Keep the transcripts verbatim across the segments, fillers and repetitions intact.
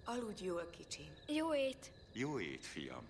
Aludj jól, kicsim. Jó ét. Jó ét, fiam.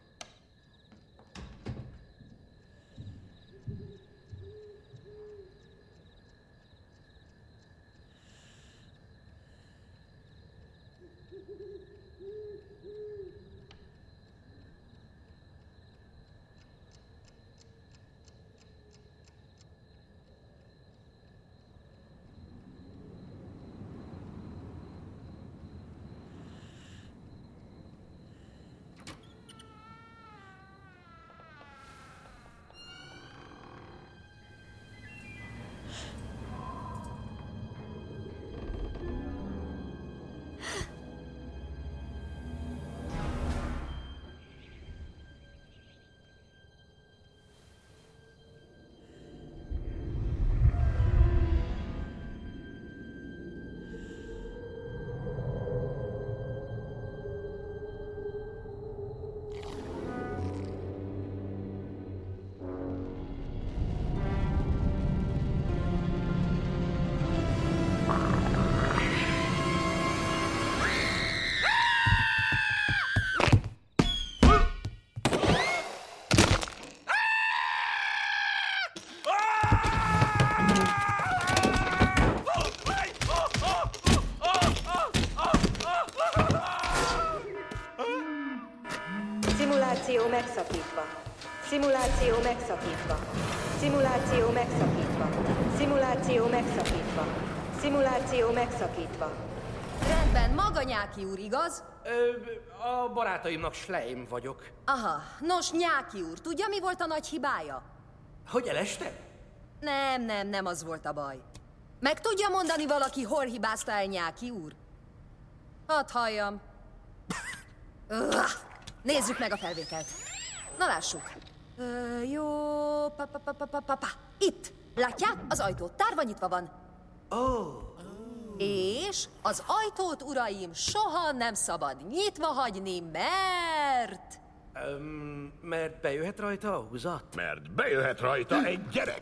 Szimuláció megszakítva. Szimuláció megszakítva. Szimuláció megszakítva. Szimuláció megszakítva. Szimuláció megszakítva. Rendben, maga Nyáki úr, igaz? Ö, a barátaimnak Schleim vagyok. Aha, nos, Nyáki úr, tudja, mi volt a nagy hibája? Hogy eleste? Nem, nem, nem az volt a baj. Meg tudja mondani valaki, hol hibázta el Nyáki úr? Hadd halljam. Öh, nézzük meg a felvételt. Na lássuk. Ö, jó, pa, pa, pa, pa, pa, pa, pa. Itt, látják? Az ajtó tárva nyitva van. Oh. És az ajtót, uraim, soha nem szabad nyitva hagyni, mert... Um, mert bejöhet rajta a húzat? Mert bejöhet rajta egy gyerek.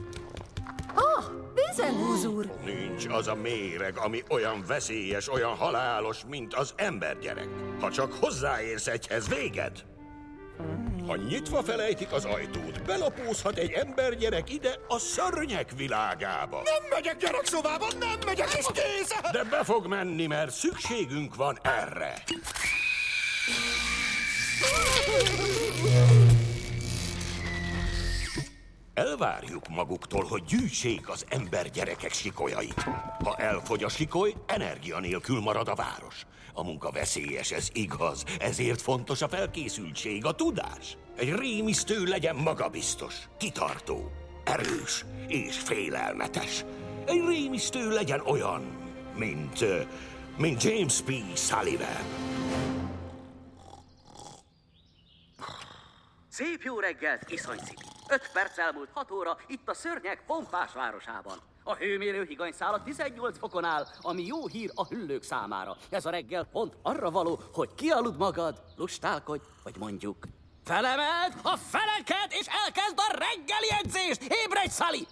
Ah, Bézenhúz úr! Nincs az a méreg, ami olyan veszélyes, olyan halálos, mint az embergyerek. Ha csak hozzáérsz egyhez, véged. Ha nyitva felejtik az ajtót, belapózhat egy embergyerek ide a szörnyek világába. Nem megyek gyerekszobába, nem megyek, és kész! De be fog menni, mert szükségünk van erre. Elvárjuk maguktól, hogy gyűjtsék az embergyerekek sikolyait. Ha elfogy a sikoly, energia nélkül marad a város. A munka veszélyes, ez igaz, ezért fontos a felkészültség, a tudás. Egy rémisztő legyen magabiztos, kitartó, erős és félelmetes. Egy rémisztő legyen olyan, mint, mint James P. Sullivan. Szép jó reggelt, Iszony City! Öt perc elmúlt hat óra itt a szörnyek pompás városában. A hőmérő higanyszála tizennyolc fokon áll, ami jó hír a hüllők számára. Ez a reggel pont arra való, hogy kialud magad, lustálkodj, vagy mondjuk felemeld a feleket, és elkezd a reggeli edzést! Ébredj, Sully!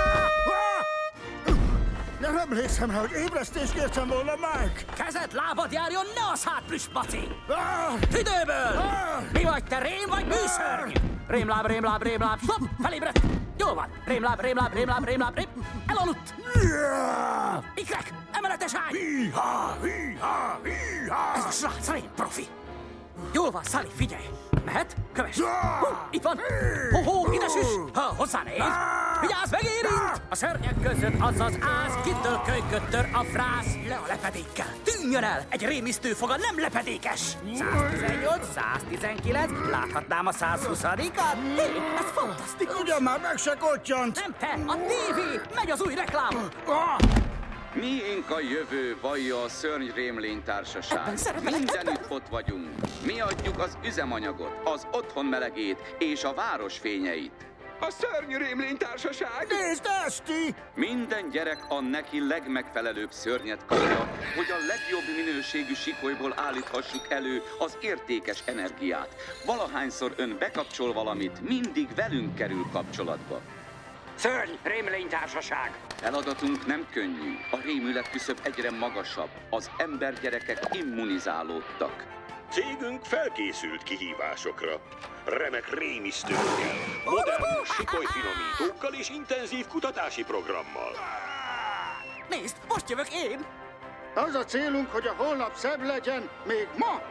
Nem emlékszem rá, hogy ébresztést kértem volna meg! Kezed, lábad járjon, ne a szád, plüsmaci! Tüdőből! Mi vagy te, rém vagy műszörny? Rémláb, rémláb, rémláb, stopp, felébredt! Jól van, rémláb, rémláb, rémláb, rémláb, rém... Elaludt! Ikrek, emeletes ágy! Hí-há, hí-há, hí-há! Ez a srác, a profi! Jól van, Sully, figyelj! Mehet? Kövess! Hú, itt van! Ho-ho, ide süss! Ha hozzá néz! Vigyázz, megérint! A szörnyek között az az ász, kitől kölyköt tör a frász! Le a lepedékkel! Tűnjön el! Egy rémisztő foga nem lepedékes! száztizennyolc, száztizenkilenc, láthatnám a százhuszadikat? Hé, ez fantasztikus! Ugyan már meg se kottyant! Nem te, a tévé! Megy az új reklám! Miénk a jövő, vallja a Szörny Rémlény Társaság. Mindenütt ott vagyunk. Mi adjuk az üzemanyagot, az otthon melegét és a város fényeit. A Szörny Rémlény Társaság! Nézd, Esti! Minden gyerek a neki legmegfelelőbb szörnyet kapja, hogy a legjobb minőségű sikolyból állíthassuk elő az értékes energiát. Valahányszor ön bekapcsol valamit, mindig velünk kerül kapcsolatba. Szörny rémlénytársaság! Feladatunk nem könnyű. A rémület küszöb egyre magasabb. Az embergyerekek immunizálódtak. Cégünk felkészült kihívásokra. Remek rémisztőkkel, modern sikolyfinomítókkal és intenzív kutatási programmal. Nézd, most jövök én! Az a célunk, hogy a holnap szebb legyen, még ma!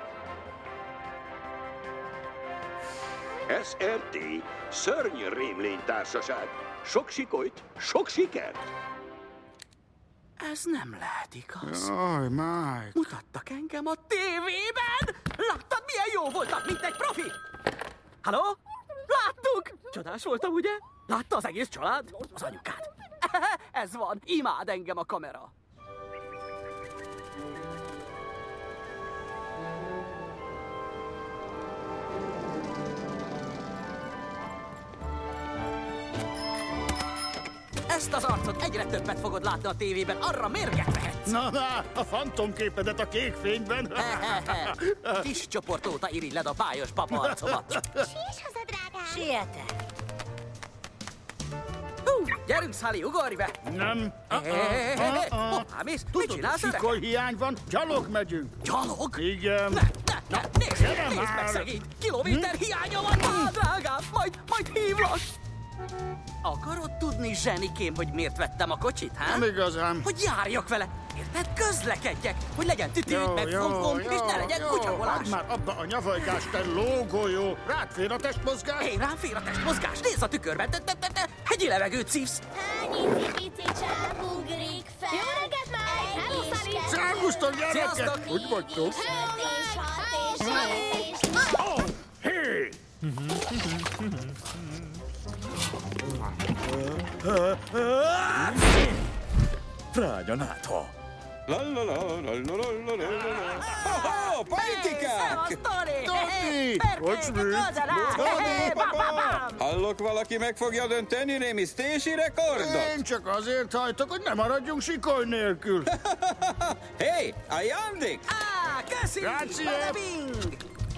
es er té, Szörny Rémlénytársaság. Sok sikolyt, sok sikert! Ez nem lehet igaz. Jaj, Mike. Mutattak engem a tévében! Láttad, milyen jó voltam, mint egy profi? Halló? Láttuk! Csodás voltam, ugye? Látta az egész család? Az anyukád. Ez van, imád engem a kamera. Ezt az arcot egyre többet fogod látni a tévében, arra mérget vehetsz. Na, na, a fantomképedet a kék fényben. Kis csoport óta irigyled a bájos papa arcomat. Sírs haza, drágám! Sietek! Hú, gyerünk, Sally, ugorj be! Nem. Hoppá, mész? Mit Tudod, csinálsz, öreg? sikoly hiány van, gyalog megyünk. Gyalog? Igen. Ne, ne, ne, nézd, gyere nézd meg már. szegényt! Kilométer hiánya van, á, drágám, majd, majd hívlak! Akarod tudni, zsenikém, hogy miért vettem a kocsit, hát? Nem igazán. Hogy járjak vele, érted? Közlekedjek, hogy legyen tütű, meg fomfom, és ne legyen kutyagolás. Add már abba a nyavajgást, te lógolyó. Rád fér a testmozgás? Én rám fér a testmozgás, nézd a tükörben, te, te, te, te, hegyi levegőt szívsz. Hány icipici csáp ugrik fel? Jó reggelt már! Hello, Sally! Szervusztok, gyerekek! Sziasztok! Hogy vagytok? Hat és hat és hat és hat. Oh, hé! Fránya nátha! Ho-ho, politikák! Toti! Hogy mi? Hallok, valaki meg fogja dönteni rémisztési rekordot? Én csak azért hajtok, hogy ne maradjunk sikoly nélkül. Hé, hey, ajándék! Á, köszi! Grazie. Badabing!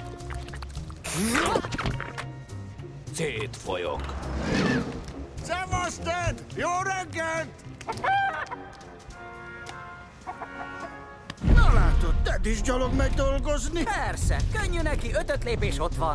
Szétfolyok! Szevasz, Ted! Jó reggelt! Na látod, Ted is gyalog megy dolgozni. Persze, könnyű neki, ötöt lépés ott van.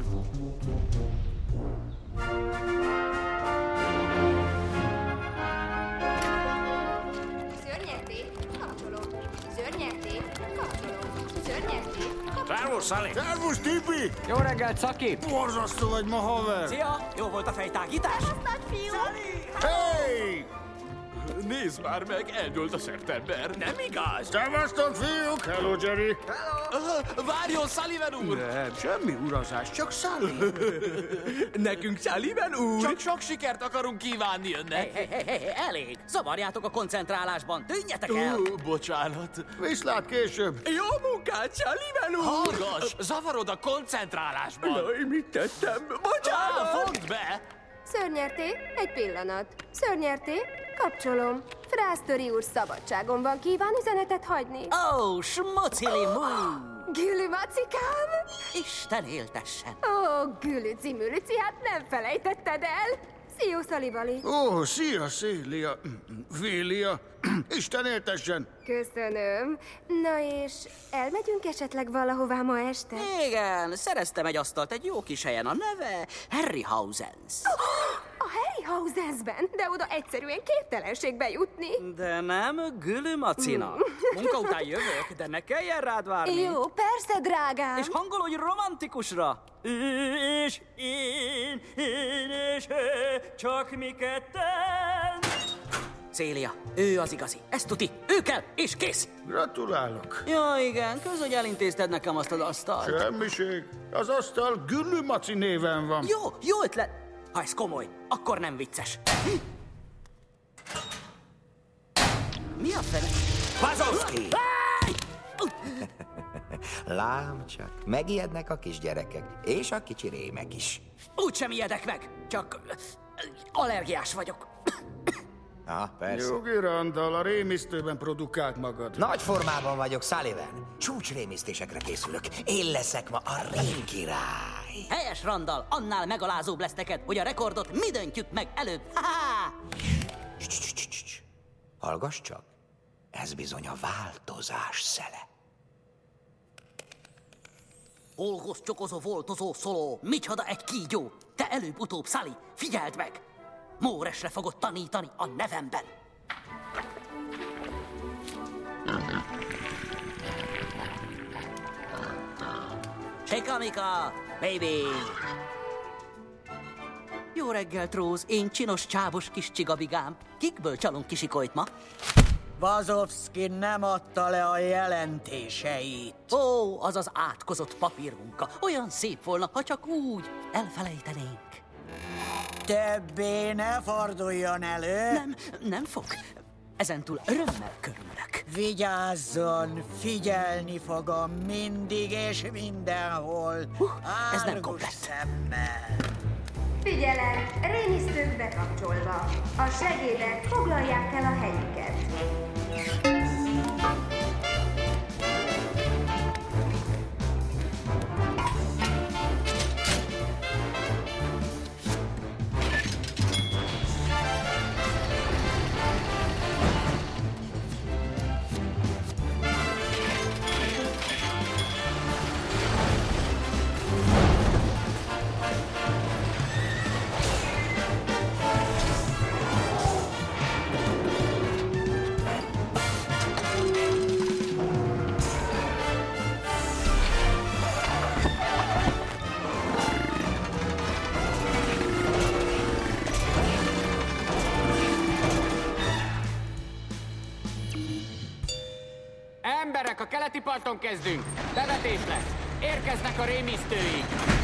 Szörnyerté, kapcsolom. Szörnyerté, kapcsolom. Szörnyerté, kapcsolom. Servus, Sally! Szervusz, Tibi! Jó reggelt, Szaki! Borzasztó vagy ma, haver! Szia, jó volt a fejtágítás? Nagy fiú! Hey! Nézd már meg, eldőlt a szeptember, nem igaz? Szevasztok, fiúk! Hello, Jerry! Uh, várjon, Sullivan úr! Nem, semmi urazás, csak Sally. Nekünk Sullivan úr! Csak sok sikert akarunk kívánni önnek! Hé, hé, hé, hé, elég! Zavarjátok a koncentrálásban, tűnjetek el! Uh, bocsánat! Viszlát később! Jó munkát, Sullivan úr! Hallgass, zavarod a koncentrálásban! Jaj, mit tettem? Bocsánat! Ah, fogd be! Szörnyerté, egy pillanat. Szörnyerté, kapcsolom. Frásztöri úr szabadságon van, kíván üzenetet hagyni. Ó, oh, smocili mú! Gülü macikám! Isten éltessen! Ó, Gülüci Mülüci, hát nem felejtetted el. Szió, Szalivali. Ó, szia, Szélia. Vélia. Isten éltessen. Köszönöm. Na és elmegyünk esetleg valahová ma este? Igen, szereztem egy asztalt egy jó kis helyen, a neve Harryhausen's. A Harryhausensben, de oda egyszerűen képtelenség bejutni. De nem Gülü macinak. Munka után jövök, de ne kelljen rád várni. Jó, persze, drágám. És hangolódj romantikusra. És én, én és ő, csak mi ketten. Célia, ő az igazi. Ez tuti. Ő kell, és kész. Gratulálok. Ja, igen, kösz, hogy elintézted nekem azt az asztalt. Semmiség. Az asztal Gülü Maci néven van. Jó, jó ötlet. Ha ez komoly, akkor nem vicces. Mi a fene? Wazowski! Lám csak, megijednek a kisgyerekek, és a kicsi rémek is. Úgysem ijedek meg, csak allergiás vagyok. Ah, persze. Jogi Randall, a rémisztőben produkált magad. Nagy formában vagyok, Sullivan. Csúcsrémisztésekre készülök. Én leszek ma a rémkirály. Helyes, Randall, annál megalázóbb lesz neked, hogy a rekordot mi döntjük meg előbb. Ha-ha! Hallgass csak, ez bizony a változás szele. Olgos csokozó voltozó szoló, micsoda egy kígyó! Te előbb-utóbb, Sally, figyeld meg! Móresre fogod tanítani a nevemben. Csikamika, baby! Jó reggelt, Rose, én csinos, csábos kis csigabigám. Kikből csalunk kisikolyt ma? Wazowski nem adta le a jelentéseit. Ó, az az átkozott papírmunka. Olyan szép volna, ha csak úgy elfelejtenénk. Többé ne forduljon elő. Nem, nem fog. Ezentúl örömmel körülök. Vigyázzon, figyelni fogom mindig és mindenhol. Uh, ez nem komplett. Szemmel. Figyelem, rémisztők bekapcsolva. A segédek foglalják el a helyüket. Emberek, a keleti parton kezdünk. Bevetés lesz. Érkeznek a rémisztőik.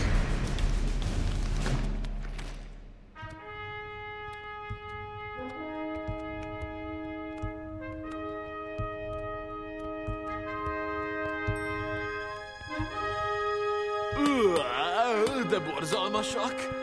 De borzalmasak.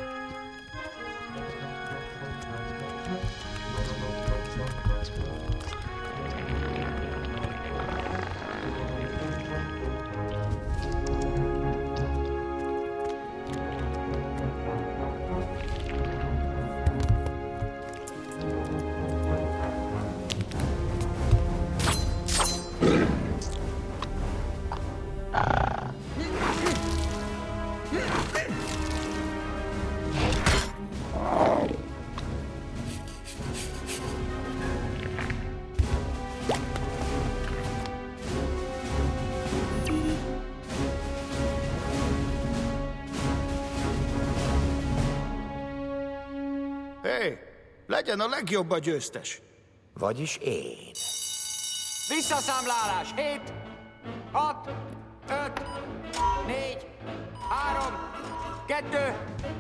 Hé, legyen a legjobb a győztes. Vagyis én. Visszaszámlálás. Hét, hat, öt, négy, három, kettő.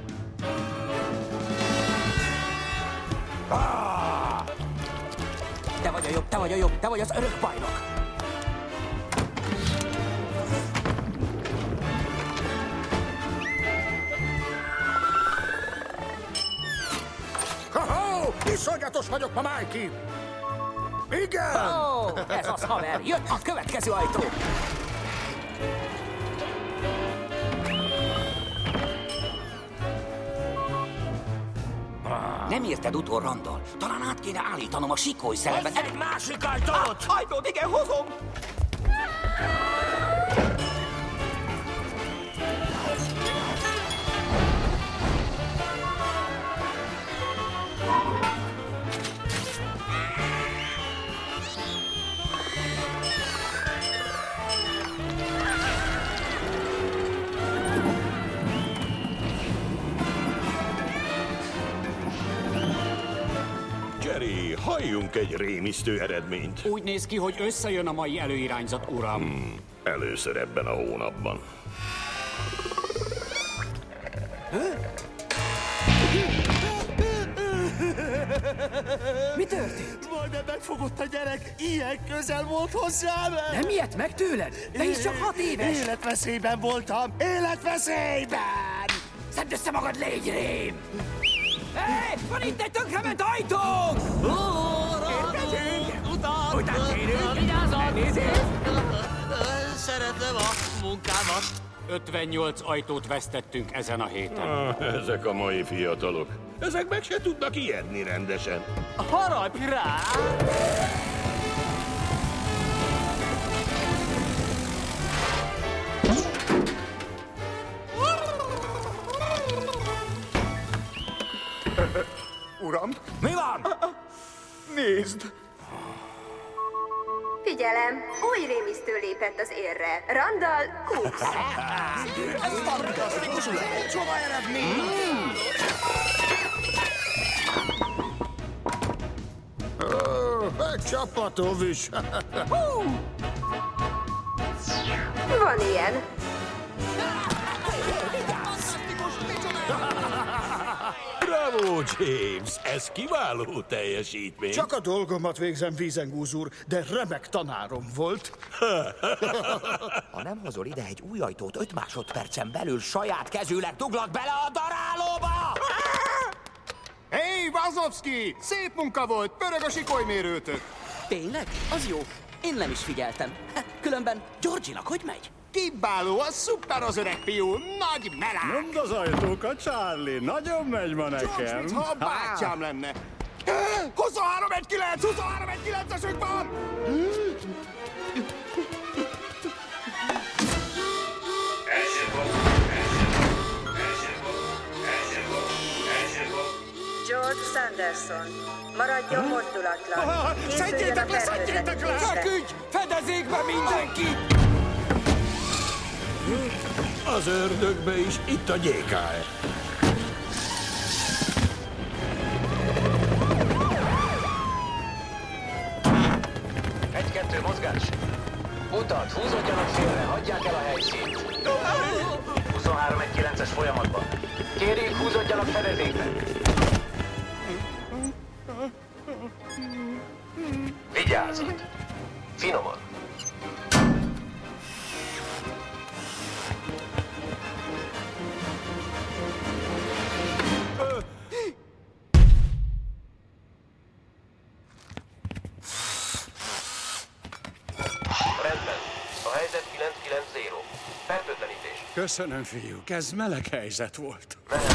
Ah! Te vagy a jobb, te vagy a jobb, te vagy az örök bajnok. Ha-ha! Iszonyatos vagyok ma, Mikey! Igen! Ó, oh, ez az, haver! Jött a következő ajtó! Nem érted utol, Randall? Talán át kéne állítanom a sikoly szeleben. Egy másik ajtót! Ah, ajtót, igen, hozom! Jerry, halljunk egy rémisztő eredményt. Úgy néz ki, hogy összejön a mai előirányzat, uram. Hmm, először ebben a hónapban. Mi történt? Majdnem megfogott a gyerek, ilyen közel volt hozzám! Nem ilyet meg tőled? Te is csak hat éves! Életveszélyben voltam! Életveszélyben! Szedd össze magad, légy rém! Hé! Van itt egy tönkrement ajtónk! Érkezünk! Utána! Után térünk! Vigyázzon! Elnézést! Szeretem a munkámat. ötvennyolc ajtót vesztettünk ezen a héten. Ah, ezek a mai fiatalok. Ezek meg se tudnak ijedni rendesen. Harapj rá! Uram! Mi van? Nézd! Figyelem, új rémisztő lépett az érre. Randall Cooks. Ez fantasztikus! Csoda eredmény! Ó, egy csapatov is. Van ilyen. Bravo, James! Ez kiváló teljesítmény. Csak a dolgomat végzem, Vízengúz úr, de remek tanárom volt. Ha nem hozol ide egy új ajtót öt másodpercen belül, saját kezűleg duglak bele a darálóba! Hé, hey, Wazowski! Szép munka volt, pörög a sikolymérőtök. Tényleg? Az jó. Én nem is figyeltem. Különben Georginak hogy megy? Kibáló, a szuper az öreg fiú, nagy melák! Nyomd az ajtókat, Charlie, nagyon megy ma nekem. George, mintha a bátyám lenne. huszonhárom egy kilenc, huszonhárom egy kilencesünk van! George Sanderson. Maradjon mozdulatlan. Szedjétek le, szedjétek le! Feküdj! Fedezékbe mindenki! Az ördögbe is, itt a gé ká er. Egy-kettő mozgás. Utat, húzódjanak félre, hagyják el a helyszínt. huszonhárom egy kilences folyamatban. Kérjük, húzódjanak fedezékbe. Vigyázzat! Finoman! Rendben. A helyzet kilenc kilenc nulla. Fertőtlenítés. Köszönöm, fiúk, ez meleg helyzet volt.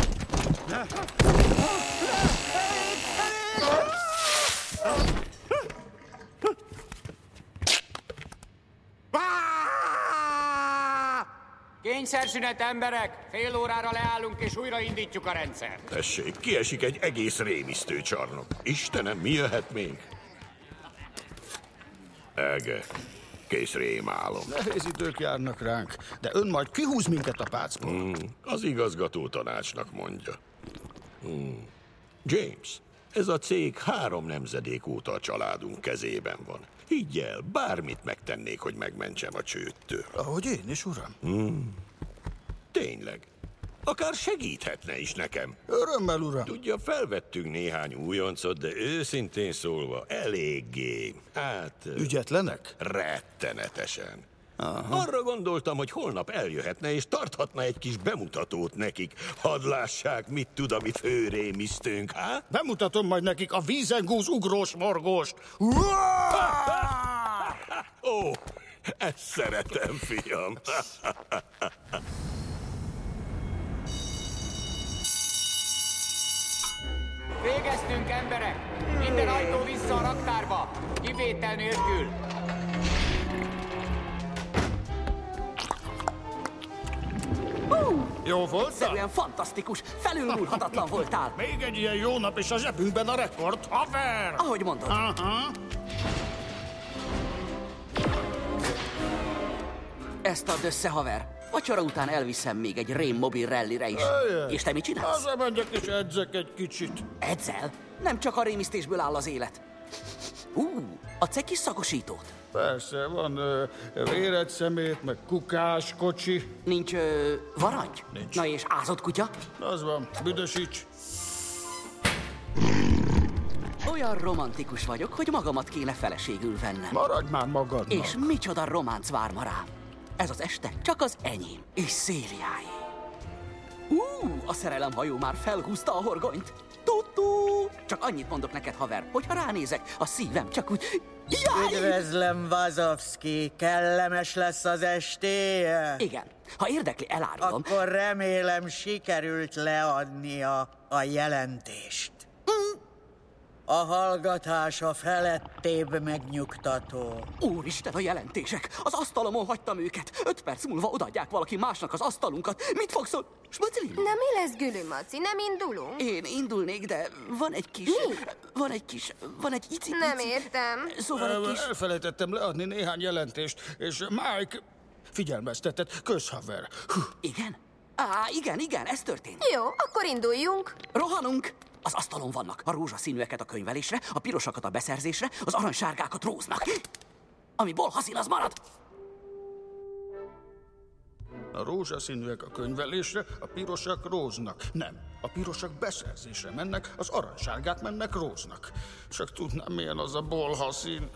Kényszerszünet, emberek! Fél órára leállunk és újraindítjuk a rendszert. Tessék, kiesik egy egész rémisztő csarnok. Istenem, mi jöhet még? Ege, kész rémálom. Nehéz idők járnak ránk, de ön majd kihúz minket a pácból. Hmm, az igazgató tanácsnak mondja. Hmm. James, ez a cég három nemzedék óta a családunk kezében van. Higgy el, bármit megtennék, hogy megmentsem a csődtől. Ahogy én is, uram. Hmm. Tényleg. Akár segíthetne is nekem. Örömmel, uram. Tudja, felvettünk néhány újoncot, de őszintén szólva eléggé, hát... Ügyetlenek? Rettenetesen. Aha. Arra gondoltam, hogy holnap eljöhetne és tarthatna egy kis bemutatót nekik. Hadd lássák, mit tud a mi főrémisztőnk, há? Bemutatom majd nekik a Vízengúz ugrós morgóst. Ó, ezt szeretem, fiam. Végeztünk, emberek! Minden ajtó vissza a raktárba! Kivétel nélkül! Jó volt? Egyszerűen fantasztikus! Felülmúlhatatlan voltál! Még egy ilyen jó nap, és a zsebünkben a rekord, haver! Ahogy mondod. Aha. Ezt add össze, haver! Vacsora után elviszem még egy rém mobil rallire is. Eljön. És te mit csinálsz? Hazamegyek és edzek egy kicsit. Edzel? Nem csak a rémisztésből áll az élet. Hú, adsz egy kis szakosítót? Persze, van ö, véred szemét, meg kukás, kocsi. Nincs ö, varangy? Nincs. Na és ázott kutya? Az van, büdösíts. Olyan romantikus vagyok, hogy magamat kéne feleségül vennem. Maradj már magadnak. És micsoda románc vár ma rám. Ez az este csak az enyém és Széliáé. Ú, a szerelemhajó már felhúzta a horgonyt. Tutú! Csak annyit mondok neked, haver, hogyha ránézek, a szívem csak úgy... Jaj! Üdvözlöm, Wazowski. Kellemes lesz az estéje? Igen. Ha érdekli, elárulom. Akkor remélem sikerült leadnia a jelentést. A hallgatása felettébb megnyugtató. Úristen, a jelentések! Az asztalomon hagytam őket. Öt perc múlva odaadják valaki másnak az asztalunkat. Mit fogsz szól? Smacilin? Na mi lesz, Gülü Maci? Nem indulunk? Én indulnék, de van egy kis... Mi? Van egy kis... Van egy ici... Nem értem. Szóval egy kis... Elfelejtettem leadni néhány jelentést, és Mike figyelmeztetett, közhaver. Igen? Á, igen, igen, ez történt. Jó, akkor induljunk. Rohanunk! Az asztalon vannak a rózsaszínűeket a könyvelésre, a pirosakat a beszerzésre, az aranysárgákat Róznak. Ami bolhaszín, az marad! A rózsaszínűek a könyvelésre, a pirosak Róznak. Nem, a pirosak beszerzésre mennek, az aranysárgák mennek Róznak. Csak tudnám, milyen az a bolhaszín.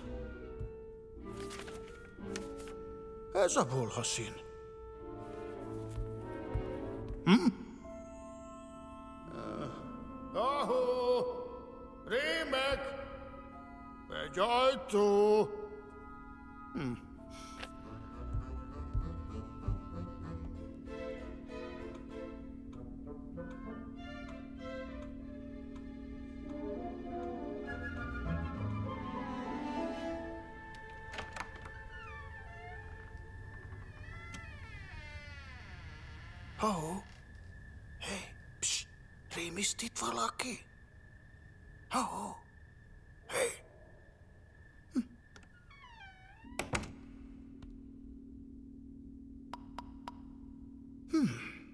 Ez a bolhaszín. Hm? Ahó! Rémek! Egy ajtó! Hm. Ahó! Hé! Psst! Rémiszt itt valaki? Ahó! Hé! Hm. Hm.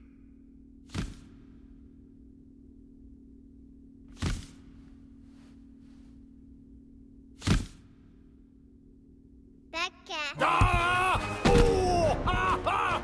Becke! Ah! Oh! Ah! Ah!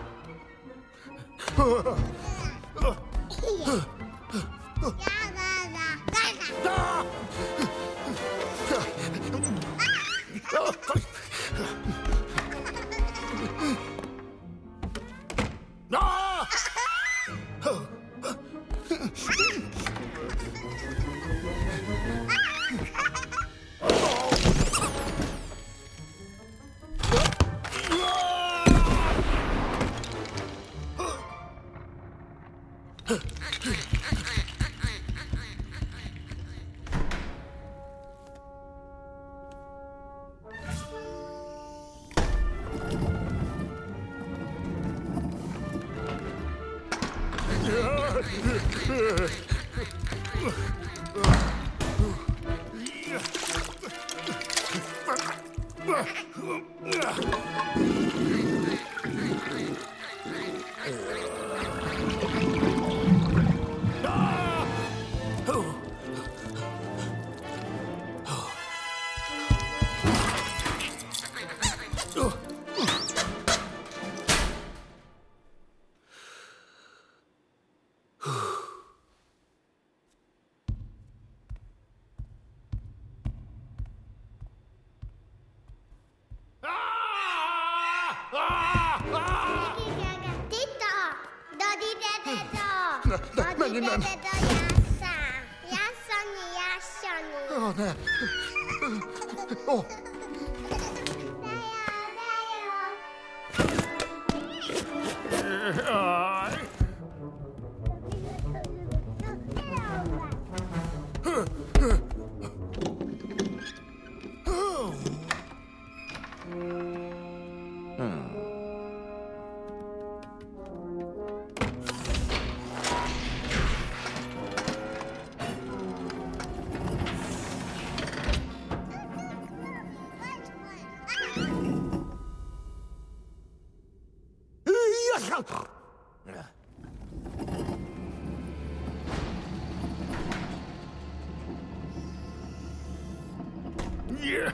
Menjünk, nem! Jásszani, jásszani! Ó, ne! Ó! Jaj! Yeah.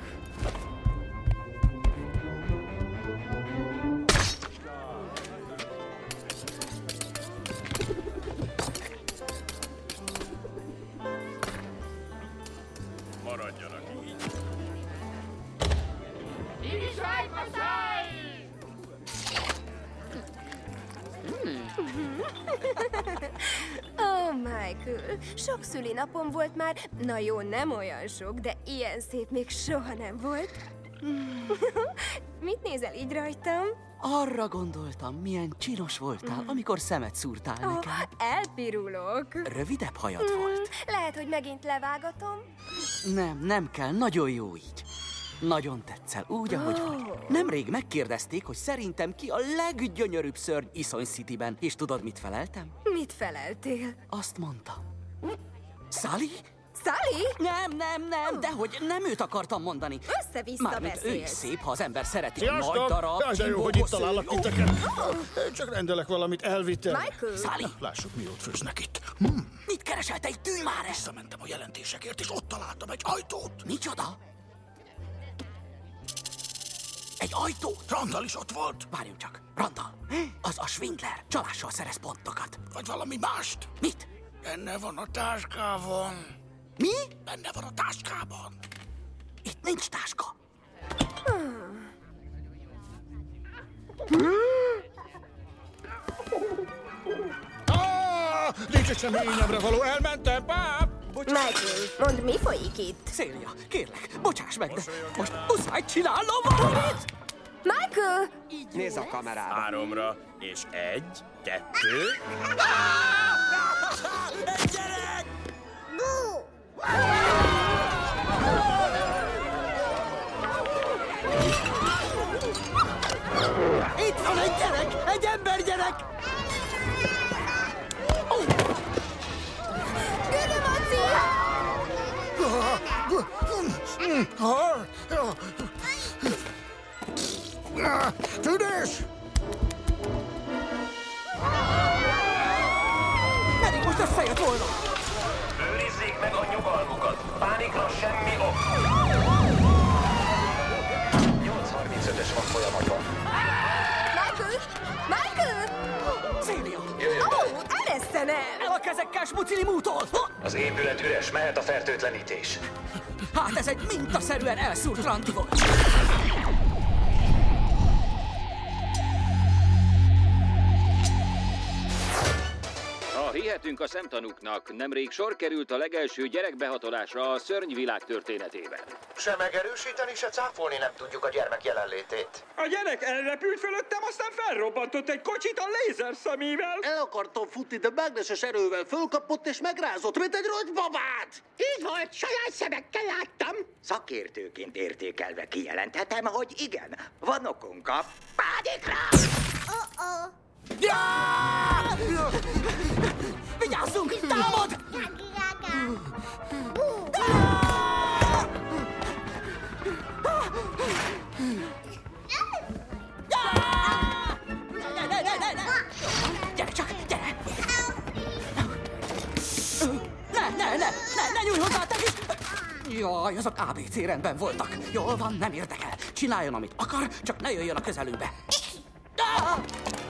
Maradjanak így. Oh my Michael. Sok szülinapom volt már. Na jó, nem olyan sok, de ilyen szép még soha nem volt. Mit nézel így rajtam? Arra gondoltam, milyen csinos voltál, amikor szemet szúrtál Oh, nekem. elpirulok. Rövidebb hajad volt. Lehet, hogy megint levágatom? Nem, nem kell, nagyon jó így. Nagyon tetszel, úgy, ahogy Oh. vagy. Nemrég megkérdezték, hogy szerintem ki a leggyönyörűbb szörny Iszony Cityben. És tudod, mit feleltem? Mit feleltél? Azt mondtam. Sally? Sally? Nem, nem, nem, dehogy nem őt akartam mondani. Össze-vissza Mármint ő is beszélsz. szép, ha az ember szereti. Sziasztok! Nagy darab, Jaj, de jó, hogy itt találok titeket. Csak rendelek valamit, elvittem. Michael! Sally! Lássuk, mi ott főznek itt. Hm. Mit keresel, te? Tűnj már el! Visszamentem a jelentésekért, és ott találtam egy ajtót. Micsoda? Egy ajtó? Randall is ott volt. Várjunk csak. Randall, az a Schwindler. Csalással szerez pontokat. Vagy valami mást. Mit? Benne van a táskában. Mi? Benne van a táskában. Itt nincs táska. Ah, nincs egy személyemre való, elmentem, páp! Michael, mondd, mi folyik itt? Szélia, kérlek, bocsáss meg, de most muszáj csinálnom valamit! Michael! Nézz a kamerába. Háromra, és egy, kettő... Egy gyerek! Itt van egy gyerek! Egy embergyerek! Oh. Gyere, Maci! Tüdés! Pedig most összejött volna! Őrizzék meg a nyugalmukat! Pánikra semmi ok! nyolc harmincötös van folyamatban. Michael! Michael! Szélia! Jöjjön be! Ó, eresszen el! El a kezekkel Smucilimútól! Az épület üres, mehet a fertőtlenítés. Hát ez egy mintaszerűen elszúrt randi volt. Ha hihetünk a szemtanúknak, nemrég sor került a legelső gyerekbehatolásra a szörnyvilág történetében. Se megerősíteni, se cáfolni nem tudjuk a gyermek jelenlétét. A gyerek elrepült fölöttem, aztán felrobbantott egy kocsit a lézerszemével. El akartam futni, de mágneses erővel fölkapott és megrázott, mint egy rotybabát! Így volt, saját szemekkel láttam. Szakértőként értékelve kijelenthetem, hogy igen, van okunk a pánikra. Oh-oh. Ja! Vigyázzunk! Támad! Ne, ne, ne, ne, ne! Gyere csak, gyere! Ne, ne, ne, ne, ne nyújj hozzá, te is! Jaj, azok á bé cé rendben voltak. Jól van, nem érdekel. Csináljon, amit akar, csak ne jöjjön a közelünkbe. Ah!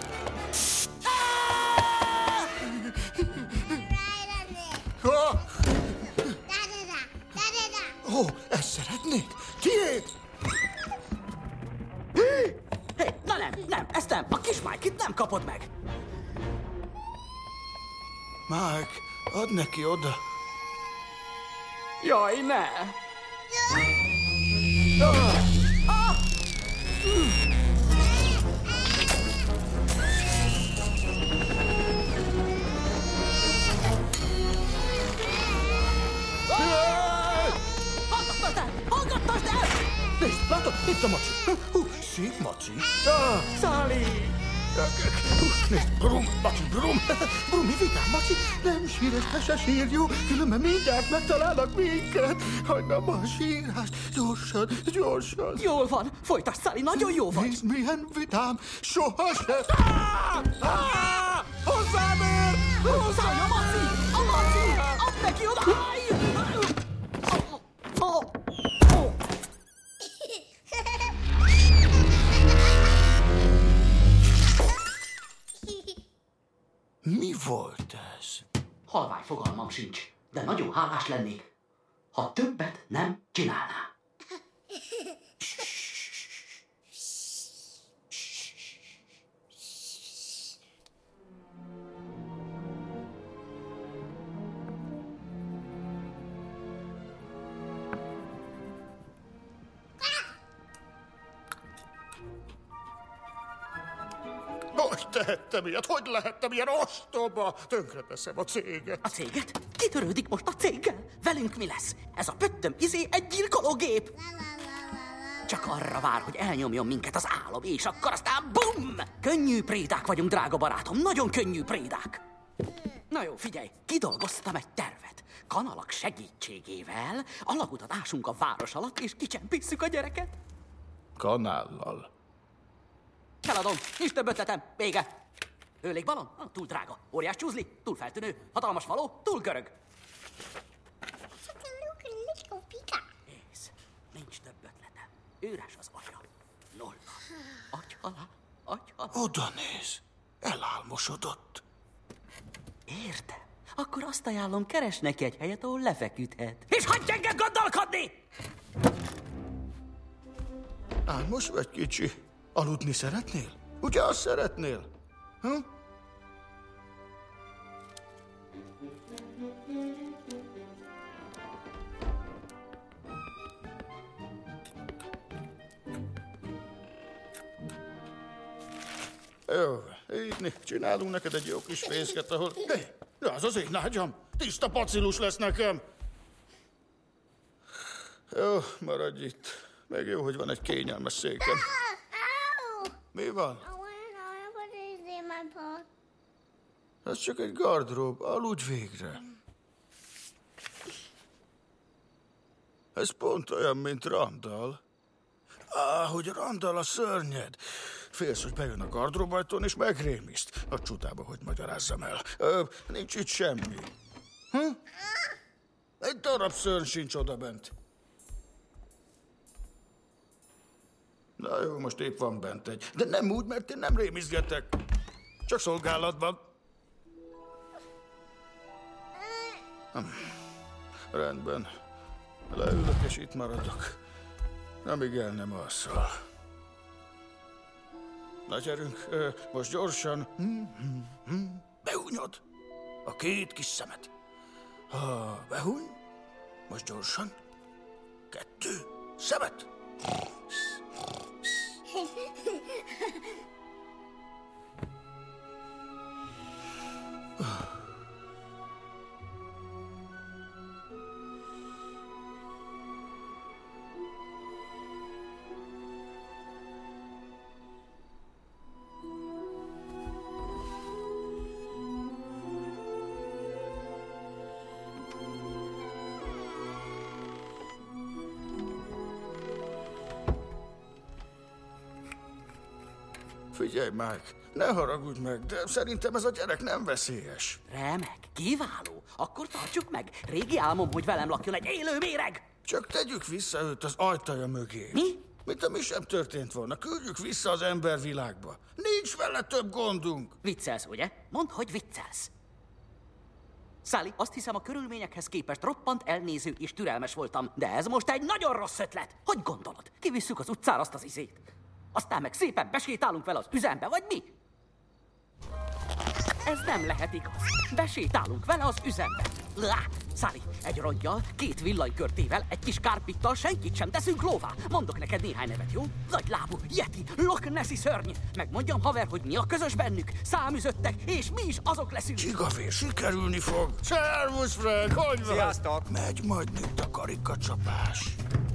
Ó, oh, ezt szeretnéd? Tiéd! Hé, hey, na nem, nem, ezt nem. A kis Mike-it nem kapod meg. Mike, add neki oda. Jaj, ne! Ah! Ah! Hallgattasd el! Hallgattasd el! Nézd, látod? Itt a macsi. Hú, szép macsi. Ah, Sally! Nézd, Brum, macsi, Brum. Brum, mi vitám, macsi? Nem síres, te se sírj, jó? Különben mindjárt megtalálnak minket. Hagyd abba a sírást. Gyorsan, gyorsan. Jól van, folytasd, Sally, nagyon jó vagy. Nézd, milyen vitám. Sohasem. Ah! Ah! Hozzám ér! Hozzám, a maci! A maci! Add neki oda! Mi volt ez? Halvány fogalmam sincs, de nagyon hálás lennék, ha többet nem csinálná. Hogy tehettem ilyet? Hogy lehettem ilyen ostoba? Tönkreteszem a céget. A céget? Ki törődik most a céggel? Velünk mi lesz? Ez a pöttöm izé egy gyilkológép. Csak arra vár, hogy elnyomjon minket az álom, és akkor aztán bum! Könnyű prédák vagyunk, drága barátom, nagyon könnyű prédák. Na jó, figyelj, kidolgoztam egy tervet. Kanalak segítségével alagutat ásunk a város alatt, és kicsempészük a gyereket. Kanállal. Feladom, nincs több ötletem, vége. Hőlékbalon? Ah, túl drága. Óriás csúzli? Túl feltűnő. Hatalmas való? Túl görög. Ész, nincs több ötletem. Üres az agya. Nolla. Agyhalál, agyhalál. Oda néz. Elálmosodott. Értem. Akkor azt ajánlom, keres neki egy helyet, ahol lefeküdhet. És hagyj engem gondolkodni! Álmos vagy, kicsi? Aludni szeretnél? Ugye azt szeretnél? Hm? Jó, így csinálunk neked egy jó kis fészket, ahol... Hé, de az az én ágyam! Tiszta bacillus lesz nekem! Jó, maradj itt. Meg jó, hogy van egy kényelmes székem. Mi van? Ez csak egy gardrób, aludj végre. Ez pont olyan, mint Randall. Ah, hogy Randall a szörnyed. Félsz, hogy bejön a gardróbajtón és megrémiszt. A csutába, hogy magyarázzam el. Ö, nincs itt semmi. Hm? Egy darab szörny sincs odabent. Na jó, most épp van bent egy. De nem úgy, mert én nem rémizgetek. Csak szolgálatban. Hm. Rendben. Leülök és itt maradok. Amíg el nem alszol. Na gyerünk, most gyorsan. Behúnyod a két kis szemet. Ha behúny, most gyorsan. Kettő szemet. Figyelj, Mike, ne haragudj meg, de szerintem ez a gyerek nem veszélyes. Remek, kiváló. Akkor tartsuk meg. Régi álmom, hogy velem lakjon egy élő méreg. Csak tegyük vissza őt az ajtaja mögé. Mi? Mint ami sem történt volna. Küldjük vissza az embervilágba. Nincs vele több gondunk. Viccelsz, ugye? Mondd, hogy viccelsz. Sally, azt hiszem, a körülményekhez képest roppant elnéző és türelmes voltam, de ez most egy nagyon rossz ötlet. Hogy gondolod? Kivisszük az utcára azt az izét. Aztán meg szépen besétálunk vele az üzembe, vagy mi? Ez nem lehet igaz. Besétálunk vele az üzembe. Lá! Sally, egy rongyal, két villanykörtével, egy kis kárpittal senkit sem teszünk lóvá. Mondok neked néhány nevet, jó? Nagylábú, yeti, Loch Nessi szörny. Megmondjam, haver, hogy mi a közös bennük. Számüzöttek, és mi is azok leszünk. Csigavér, sikerülni fog. Szervusz, Frank, hogy van? Sziasztok! Megy majd mint a karikacsapás.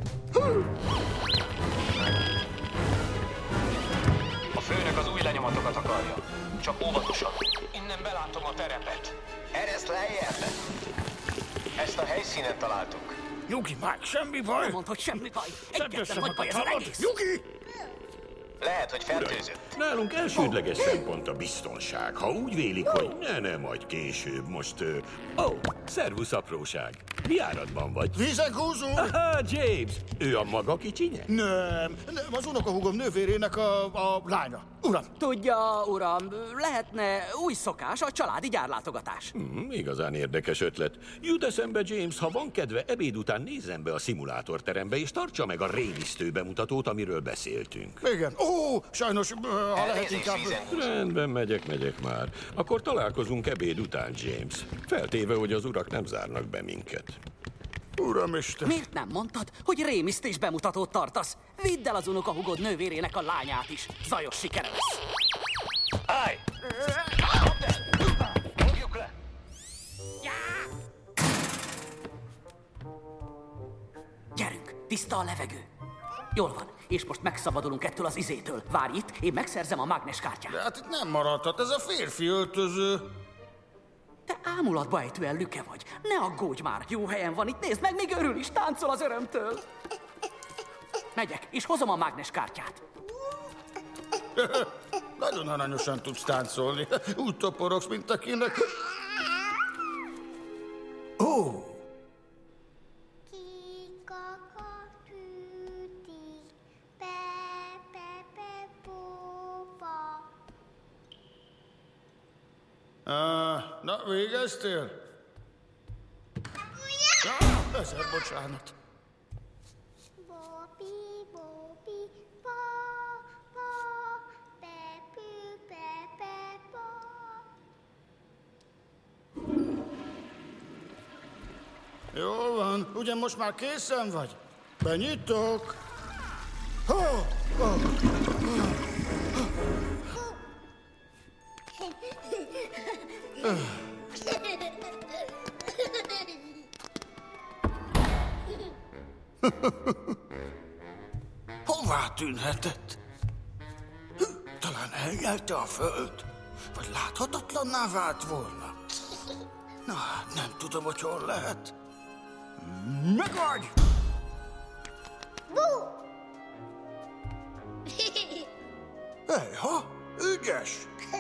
A főnök az új lenyomatokat akarja. Csak óvatosan. Innen belátom a terepet. Ereszt lejjebb! Ezt a helyszínen találtuk. Nyugi, Mike, semmi baj? Nem mondd, hogy semmi baj. Egyetlen nagy baj ez az egész. Nyugi! Lehet, hogy fertőzött. Nálunk elsődleges szempont a biztonság. Ha úgy vélik, hogy ne, ne, majd később, most... Ó, oh, szervusz, apróság. Mi áradban vagy? Vízek húzó! Aha, James! Ő a maga kicsinye? Nem, nem, az unokahúgom nővérének a, a lánya. Uram! Tudja, uram, lehetne új szokás a családi gyárlátogatás. Hmm, igazán érdekes ötlet. Jut eszembe, James, ha van kedve, ebéd után nézzen be a szimulátorterembe, és tartsa meg a rémisztő bemutatót, amiről beszéltünk. Igen. Ó, sajnos, ha lehet inkább... Rendben, megyek, megyek már. Akkor találkozunk ebéd után, James. Feltéve, hogy az urak nem zárnak be minket. Uramisten! Miért nem mondtad, hogy rémisztés bemutatót tartasz? Vidd el az unokahúgod nővérének a lányát is. Zajos sikere lesz. Állj! Fogjuk le! Gyerünk, tiszta a levegő. Jól van, és most megszabadulunk ettől az izétől. Várj itt, én megszerzem a mágneskártyát. De hát itt nem maradhat, ez a férfi öltöző. Te ámulatba ejtően lüke vagy. Ne aggódj már, jó helyen van itt, nézd meg, még örül is, táncol az örömtől. Megyek, és hozom a mágneskártyát. Nagyon aranyosan tudsz táncolni. Úgy toporogsz, mint akinek... Ó! Oh. Ah, na, végeztél? Ah, ezer bocsánat. Jól van, ugye most már készen vagy? Benyitok! Oh, oh, oh. Hová tűnhetett? Talán elnyelte a föld? Vagy láthatatlanná vált volna? Na, nem tudom, hogy hol lehet. Megvagy! Ejha, ügyes!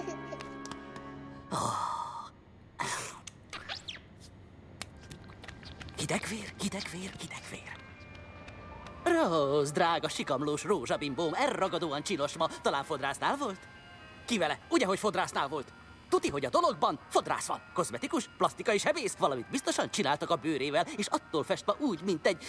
Hidegvér, hidegvér, hidegvér. Rose, drága sikamlós rózsabimbóm, elragadóan csinos ma. Talán fodrásznál volt? Ki vele? Ugye, hogy fodrásznál volt? Tuti, hogy a dologban fodrász van. Kozmetikus, plastikai sebész, valamit biztosan csináltak a bőrével, és attól fest ma úgy, mint egy...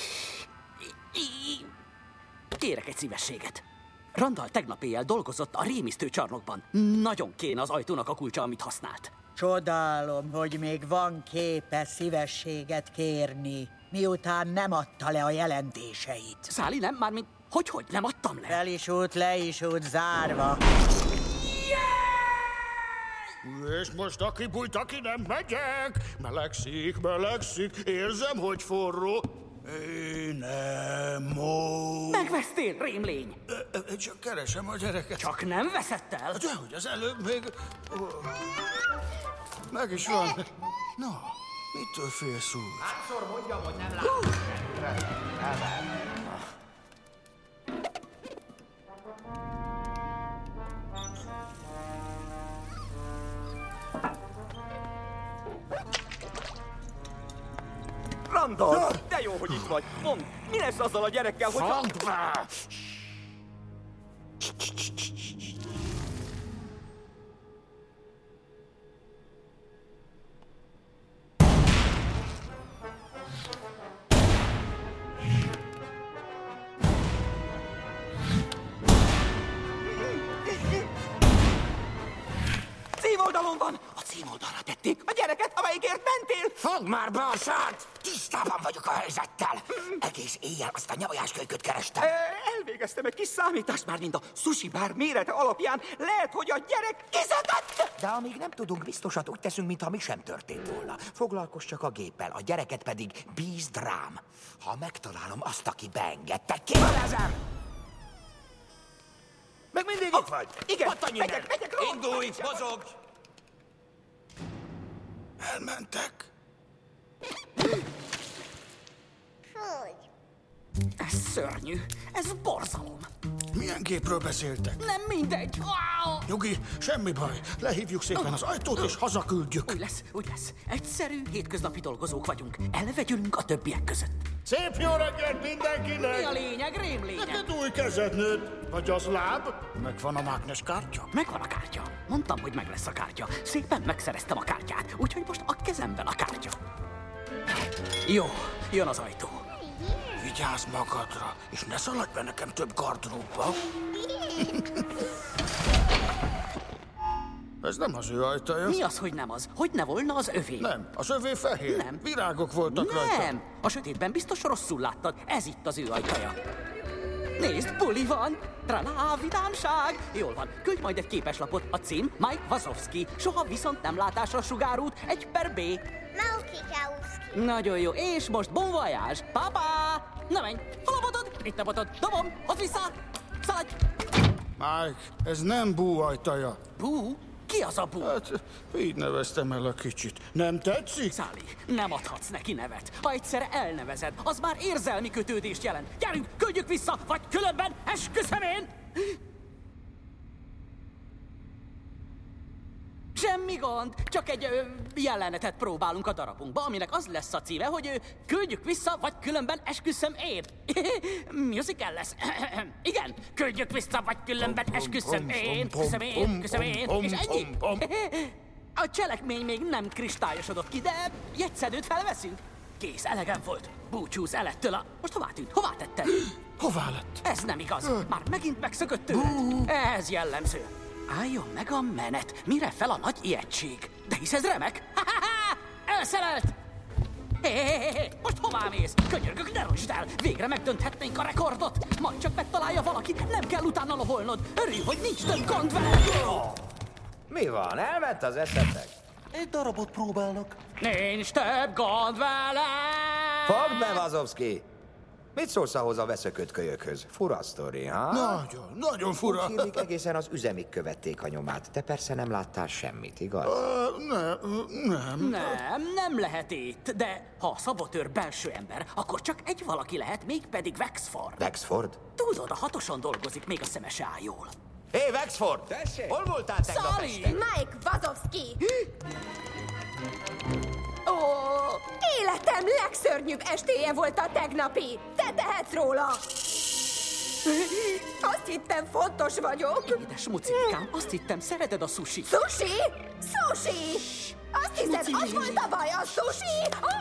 Kérek egy szívességet. Randall tegnap éjjel dolgozott a rémisztő csarnokban. Nagyon kéne az ajtónak a kulcsa, amit használt. Csodálom, hogy még van képe szívességet kérni, miután nem adta le a jelentéseit. Száli, nem? Mármint, hogy-hogy, nem adtam le? Fel is út, le is út, zárva. És most aki bújt, aki nem megyek. Melegszik, melegszik, érzem, hogy forró. Én nem mó. Megvesztél, rémlény! Csak keresem a gyereket. Csak nem veszett el? Dehogy az előbb még... Meg is van. Na, mitől félsz úgy? Hányszor mondjam, hogy nem látom semmit. Randall, de jó, hogy itt vagy. Mondd, mi lesz azzal a gyerekkel, hogy... Fogd be! Címoldalon van! A címoldalra tették a gyereket, amelyikért mentél! Fogd már be a sárt! Tisztában vagyok a helyzettel! Egész éjjel azt a nyavajáskölyköt kerestem. E, elvégeztem egy kis számítást már, mint a sushi bár mérete alapján. Lehet, hogy a gyerek kiszakadt! De amíg nem tudunk biztosat, úgy teszünk, mintha mi sem történt volna. Foglalkozz csak a géppel, a gyereket pedig bízd rám. Ha megtalálom azt, aki beengedte, kivelezem! Meg mindig oh, itt vagy. Igen, megyek, megyek, indulj, mozogj! Elmentek. Hogy? Ez szörnyű. Ez borzalom. Milyen gépről beszéltek? Nem mindegy. Wow! Nyugi, semmi baj. Lehívjuk szépen az ajtót, és hazaküldjük. Úgy lesz, úgy lesz. Egyszerű, hétköznapi dolgozók vagyunk. Elvegyülünk a többiek között. Szép jó reggelt mindenkinek! Mi a lényeg, rémlényeg? Neked új kezed nőtt. Vagy az láb? Megvan a mágneskártya? Megvan a kártya. Mondtam, hogy meg lesz a kártya. Szépen megszereztem a kártyát, úgyhogy most a kezemben a kártya. Jó, jön az ajtó. Vigyázz magadra, és ne szaladj be nekem több gardróbba. Ez nem az ő ajtaja. Mi az, hogy nem az? Hogy ne volna az övé? Nem, az övé fehér. Nem. Virágok voltak nem. rajta. Nem, a sötétben biztos rosszul láttad. Ez itt az ő ajtaja. Nézd, buli van! Tralá, vidámság! Jól van, küldj majd egy képeslapot. A cím Mike Wazowski. Soha viszont nem látásra sugárút, egy per B. Maukikauszki. Nagyon jó, és most bon voyage! Papa! Na menj! Hol a botod? Itt a botod. Dobom, ott vissza! Szaladj! Mike, ez nem bú ajtaja. Bú? Ki az a bú? Hát, így neveztem el a kicsit. Nem tetszik? Száli, nem adhatsz neki nevet. Ha egyszer elnevezed, az már érzelmi kötődést jelent. Gyerünk, küldjük vissza, vagy különben esküszöm én! Semmi gond, csak egy ö, jelenetet próbálunk a darabunkba, aminek az lesz a címe, hogy ö, küldjük vissza, vagy különben esküszöm én. Musical lesz. Igen, küldjük vissza, vagy különben esküszöm én, küszöm én, küszöm én, és ennyi. A cselekmény még nem kristályosodott ki, de jegyszedőt felveszünk. Kész, elegem volt. Búcsúz el ettől a... Most hová tűnt? Hová tetted? Hová lett? Ez nem igaz. Már megint megszökött tőled. Ez jellemző. Álljon meg a menet. Mire fel a nagy ijegység? De hisz ez remek. Ha-ha-ha! Elszerelt! Hé, hé, hé, hé, most hová mész? Könyörgök, ne rontsd el! Végre megdönthetnénk a rekordot! Majd csak megtalálja valaki, nem kell utána loholnod. Örülj, hogy nincs több gond vele! Mi van? Elment az eszetek? Egy darabot próbálnak. Nincs több gond vele! Fogd be, Wazowski! Mit szólsz ahhoz a veszökött kölyökhöz? Fura sztori, ha? Nagyon, nagyon fura. Úgy hívik, egészen az üzemig követték a nyomát. Te persze nem láttál semmit, igaz? Uh, ne, nem. Nem, nem lehet itt, de ha a szabotőr belső ember, akkor csak egy valaki lehet, mégpedig Wexford. Wexford? Tudod, a hatoson dolgozik, még a szeme se áll jól. Hé, hey, Wexford! Tessék! Hol voltál tegnap Szali! este? Mike Wazowski! Ó, Életem legszörnyűbb estéje volt a tegnapi! Te tehetsz róla! Azt hittem, fontos vagyok. édes mucikám, azt hittem, szereted a sushi. Sushi? Sushi! Azt hiszed, az volt a baj, a sushi? Ha?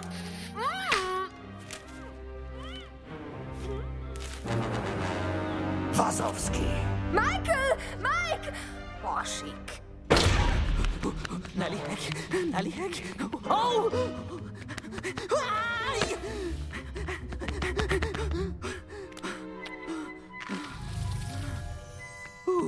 Wazowski! Michael! Mike! Pasik! Ne liheg, ne liheg! Oh! Áj! Uh.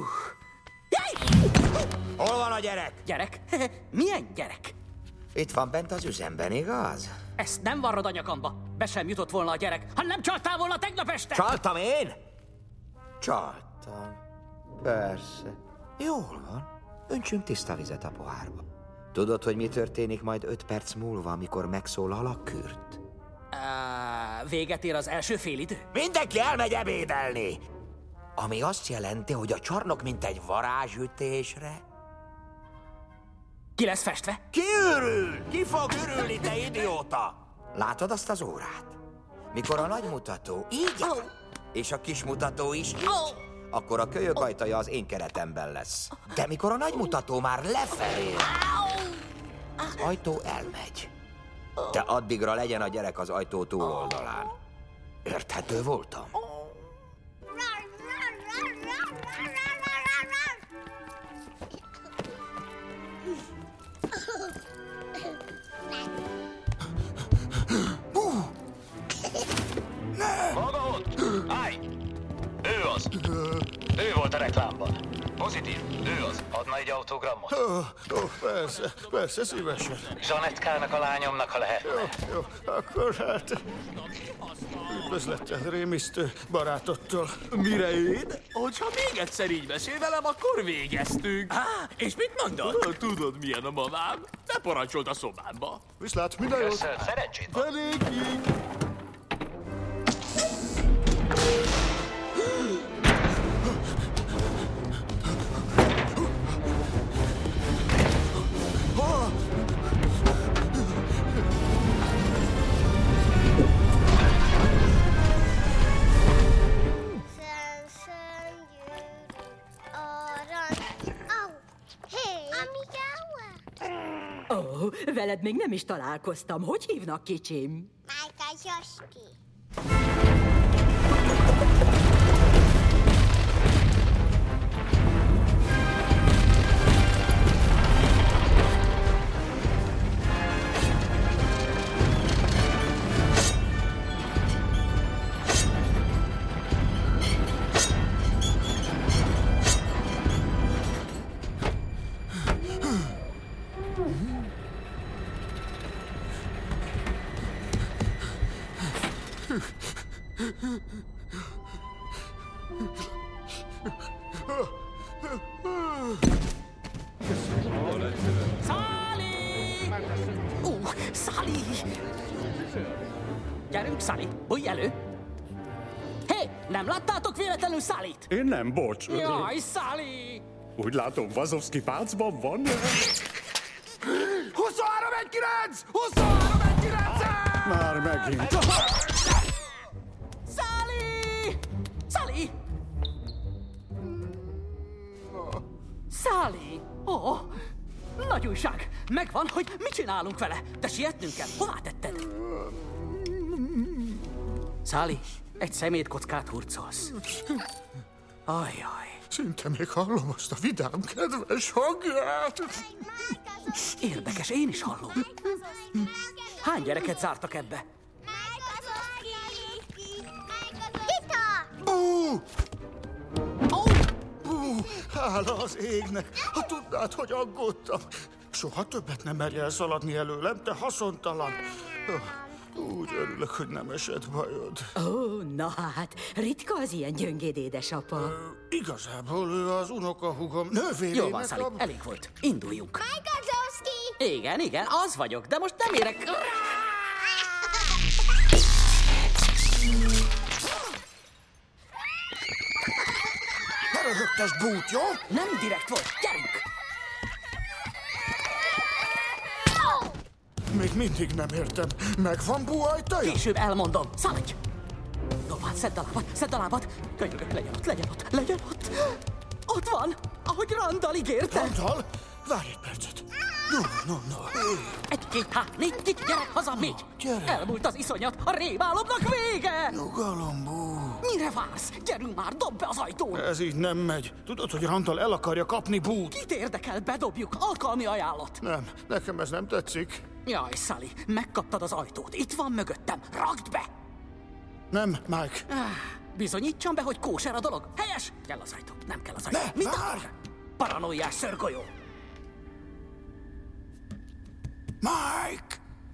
Hol van a gyerek? Gyerek? Milyen gyerek? Itt van bent az üzemben, igaz? Ezt nem varrod a nyakamba. Be sem jutott volna a gyerek, ha nem csaltál volna tegnap este. Csaltam én? Csaltam. Persze. Jól van. Öntsünk tiszta vizet a pohárba. Tudod, hogy mi történik majd öt perc múlva, amikor megszólal a kürt? Uh, véget ér az első félidő? Mindenki elmegy ebédelni! Ami azt jelenti, hogy a csarnok mint egy varázsütésre... Ki lesz festve? Ki őrül? Ki fog örülni, te idióta? Látod azt az órát? Mikor a nagy mutató így áll, és a kis mutató is így, akkor a kölyök ajtaja az én keretemben lesz. De mikor a nagy mutató már lefelé, az ajtó elmegy. De addigra legyen a gyerek az ajtó túloldalán. Érthető voltam? Maga ott! Állj! Ő az! Ő volt a reklámban. Pozitív, ő az. Adna egy autogramot? Ó, oh, oh, persze, persze, szívesen. Zsanetkának a lányomnak, ha lehetne. Jó, jó, akkor hát... Üdvözlettel rémisztő barátottól. Mire én? Hogyha még egyszer így mesél velem, akkor végeztünk. Á, és mit mondod? Tudod, milyen a mamám? Ne parancsolt a szobámba. Viszlát, minden jót! Köszönöm, szerencsét van. Fenékig! Ó, oh, veled még nem is találkoztam. Hogy hívnak, kicsim? Mike Wazowski. Sally! Ó, uh, Sally! Gyerünk, Sally, bújj elő! Hé, hey, nem láttátok véletlenül Sallyt? Én nem, bocs. Jaj, Sally! Úgy látom, Wazowski páncban van. huszonhárom egy kilenc! huszonhárom egy kilenc! Már megint. Sally! Sally! Sally! Ó, oh, nagy újság! Megvan, hogy mit csinálunk vele, de sietnünk kell. Hová tetted? Sally, egy szemétkockát hurcolsz. Ajjaj. Szinte még hallom azt a vidám, kedves hangját. Érdekes, én is hallom. Hány gyereket zártak ebbe? Bú! Bú! Hála az égnek! Ha tudnád, hogy aggódtam. Soha többet nem merj elszaladni előlem, te haszontalan. Úgy örülök, hogy nem esett bajod. Ó, na hát, ritka az ilyen gyöngéd édesapa. Ö, igazából ő az unokahúgom nővérének. Jó van, Sally, a... elég volt. Induljunk. Mike Wazowski! Igen, igen, az vagyok, de most nem érek... Ne röhögtess, bút, jó? Nem direkt volt, gyerünk! Még mindig nem értem. Megvan Bú ajtaja? Később elmondom. Szaladj! Dobáld, szedd a lábad, szedd a lábad! Könyörgök, legyen ott, legyen ott, legyen ott! Ott van, ahogy Randall ígérte! Randall? Várj egy percet. No, no, no. Egy, két, há, négy, négy, gyere haza, négy! Gyere! Elmúlt az iszonyat, a rémálomnak vége! Nyugalom, Bú. Mire vársz? Gyerünk már, dobd be az ajtón! Ez így nem megy. Tudod, hogy Randall el akarja kapni Bút? Kit érdekel, bedobjuk, alkalmi ajánlat! Nem, nekem ez nem tetszik. Jaj, Sally, megkaptad az ajtót. Itt van mögöttem. Rakd be! Nem, Mike. Ah, bizonyítsam be, hogy kóser a dolog. Helyes? Kell az ajtó. Nem kell az ajtó. Ne, Mit várj! akar? Paranoiás szörgolyó. Mike!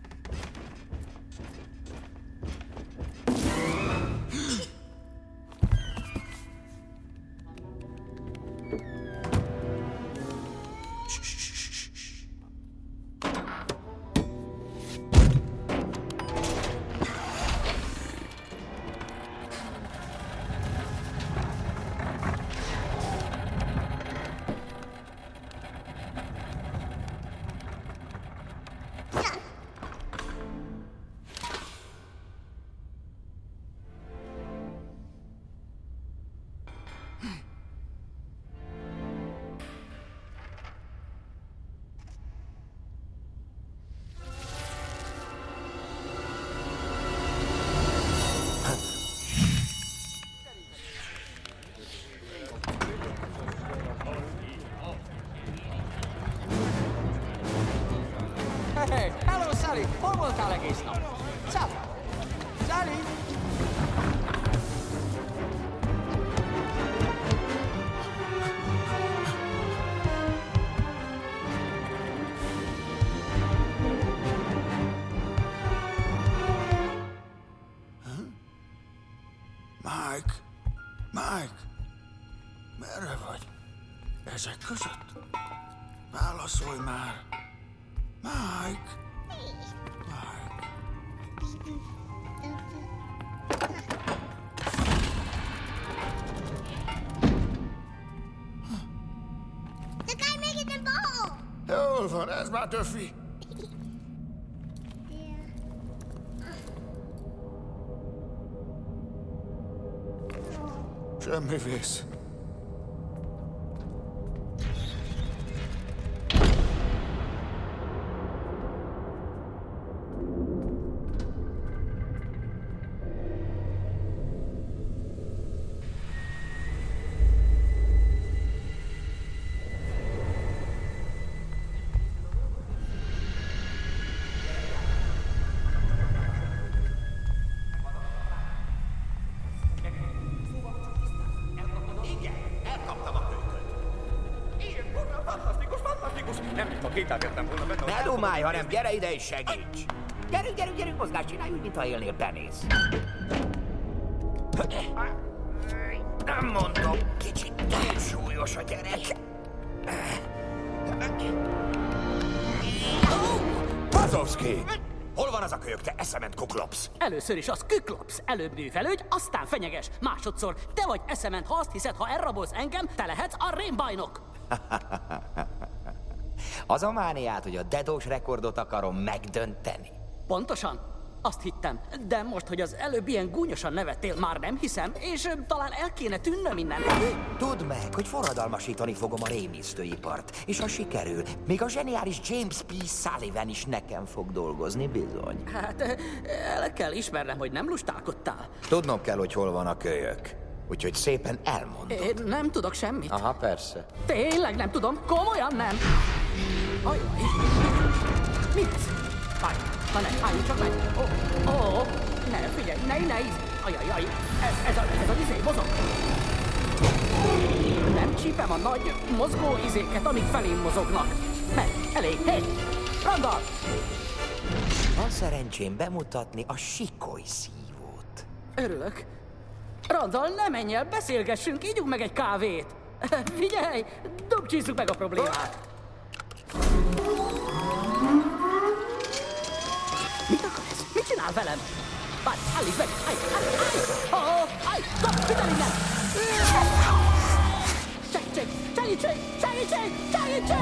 Hey, hello, Sally! Hol voltál egész nap? Sally! Sally! Mike! Mike! Merre vagy? Ezek között? Válaszolj már! Mike! Mike! The guy making the ball! Jól van, ez már töfi! Semmi vész. Ne dumálj, hanem gyere ide és segíts! Gyerünk, gyerünk, gyerünk, mozgás, csinálj úgy, mintha élnél, benéz. Nem mondom, kicsit súlyos a gyerek. Wazowski! Hol van az a kölyök, te eszement kuklopsz? Először is az küklopsz, előbb művelődj, aztán fenyeges. Másodszor, te vagy eszement, ha azt hiszed, ha elrabolsz engem, te lehetsz a rémbajnok. Az a mániát, hogy a dedós rekordot akarom megdönteni. Pontosan. Azt hittem, de most, hogy az előbb ilyen gúnyosan nevettél, már nem hiszem, és ö, talán el kéne tűnnöm innen. Tudd meg, hogy forradalmasítani fogom a rémisztőipart, és ha sikerül, még a zseniális James P. Sullivan is nekem fog dolgozni, bizony. Hát, ö, el kell ismernem, hogy nem lustálkodtál. Tudnom kell, hogy hol van a kölyök, úgyhogy szépen elmondod. Én nem tudok semmit. Aha, persze. Tényleg nem tudom, komolyan nem. Ajaj. Mi ez? Állj, na ne, álljunk csak meg. Ó, ó, ó, ne, figyelj, ne, ne, íz. Ajajaj, ez, ez a, ez a izé mozog. Nem csípem a nagy mozgó izéket, amik felém mozognak. Meg, elég, hé, Randall! Van szerencsém bemutatni a sikoly szívót. Örülök. Randall, ne menj el, beszélgessünk, ígyunk meg egy kávét. Figyelj, dobcsízzuk meg a problémát. Mit akar ez? Mit csinál velem? Várj, állítsd meg! Állj, állj, állj! Oh, állj! Dob, ütel innen! Segítség! Segítség! Segítség! Segítség!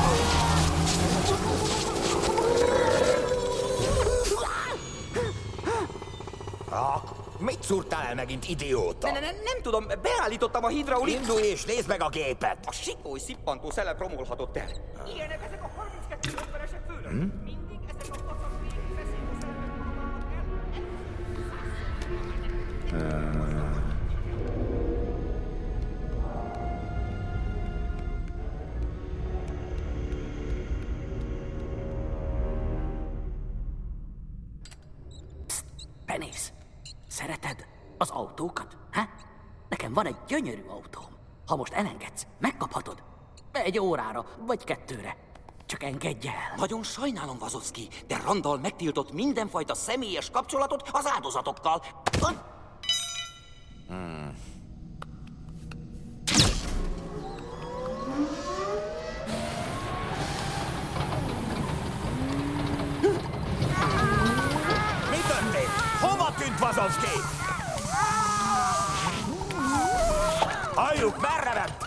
Ah, mit szúrtál el megint, idióta? Ne, ne, ne, nem tudom, beállítottam a hidraulit. Indulj és nézd meg a gépet! A sikoly szippantó szelep romolhatott el. Ilyenek ezek a harminckettő ötvenesek főleg. Hm? Mindig ezek a faszak végig veszélybe szelep Penész, szereted az autókat? Ha? Nekem van egy gyönyörű autóm. Ha most elengedsz, megkaphatod. Egy órára, vagy kettőre. Csak engedj el. Nagyon sajnálom, Wazowski, de Randall megtiltott mindenfajta személyes kapcsolatot az áldozatokkal. Hmm. Mi történt? Hova tűnt Wazowski? Halljuk, merre ment?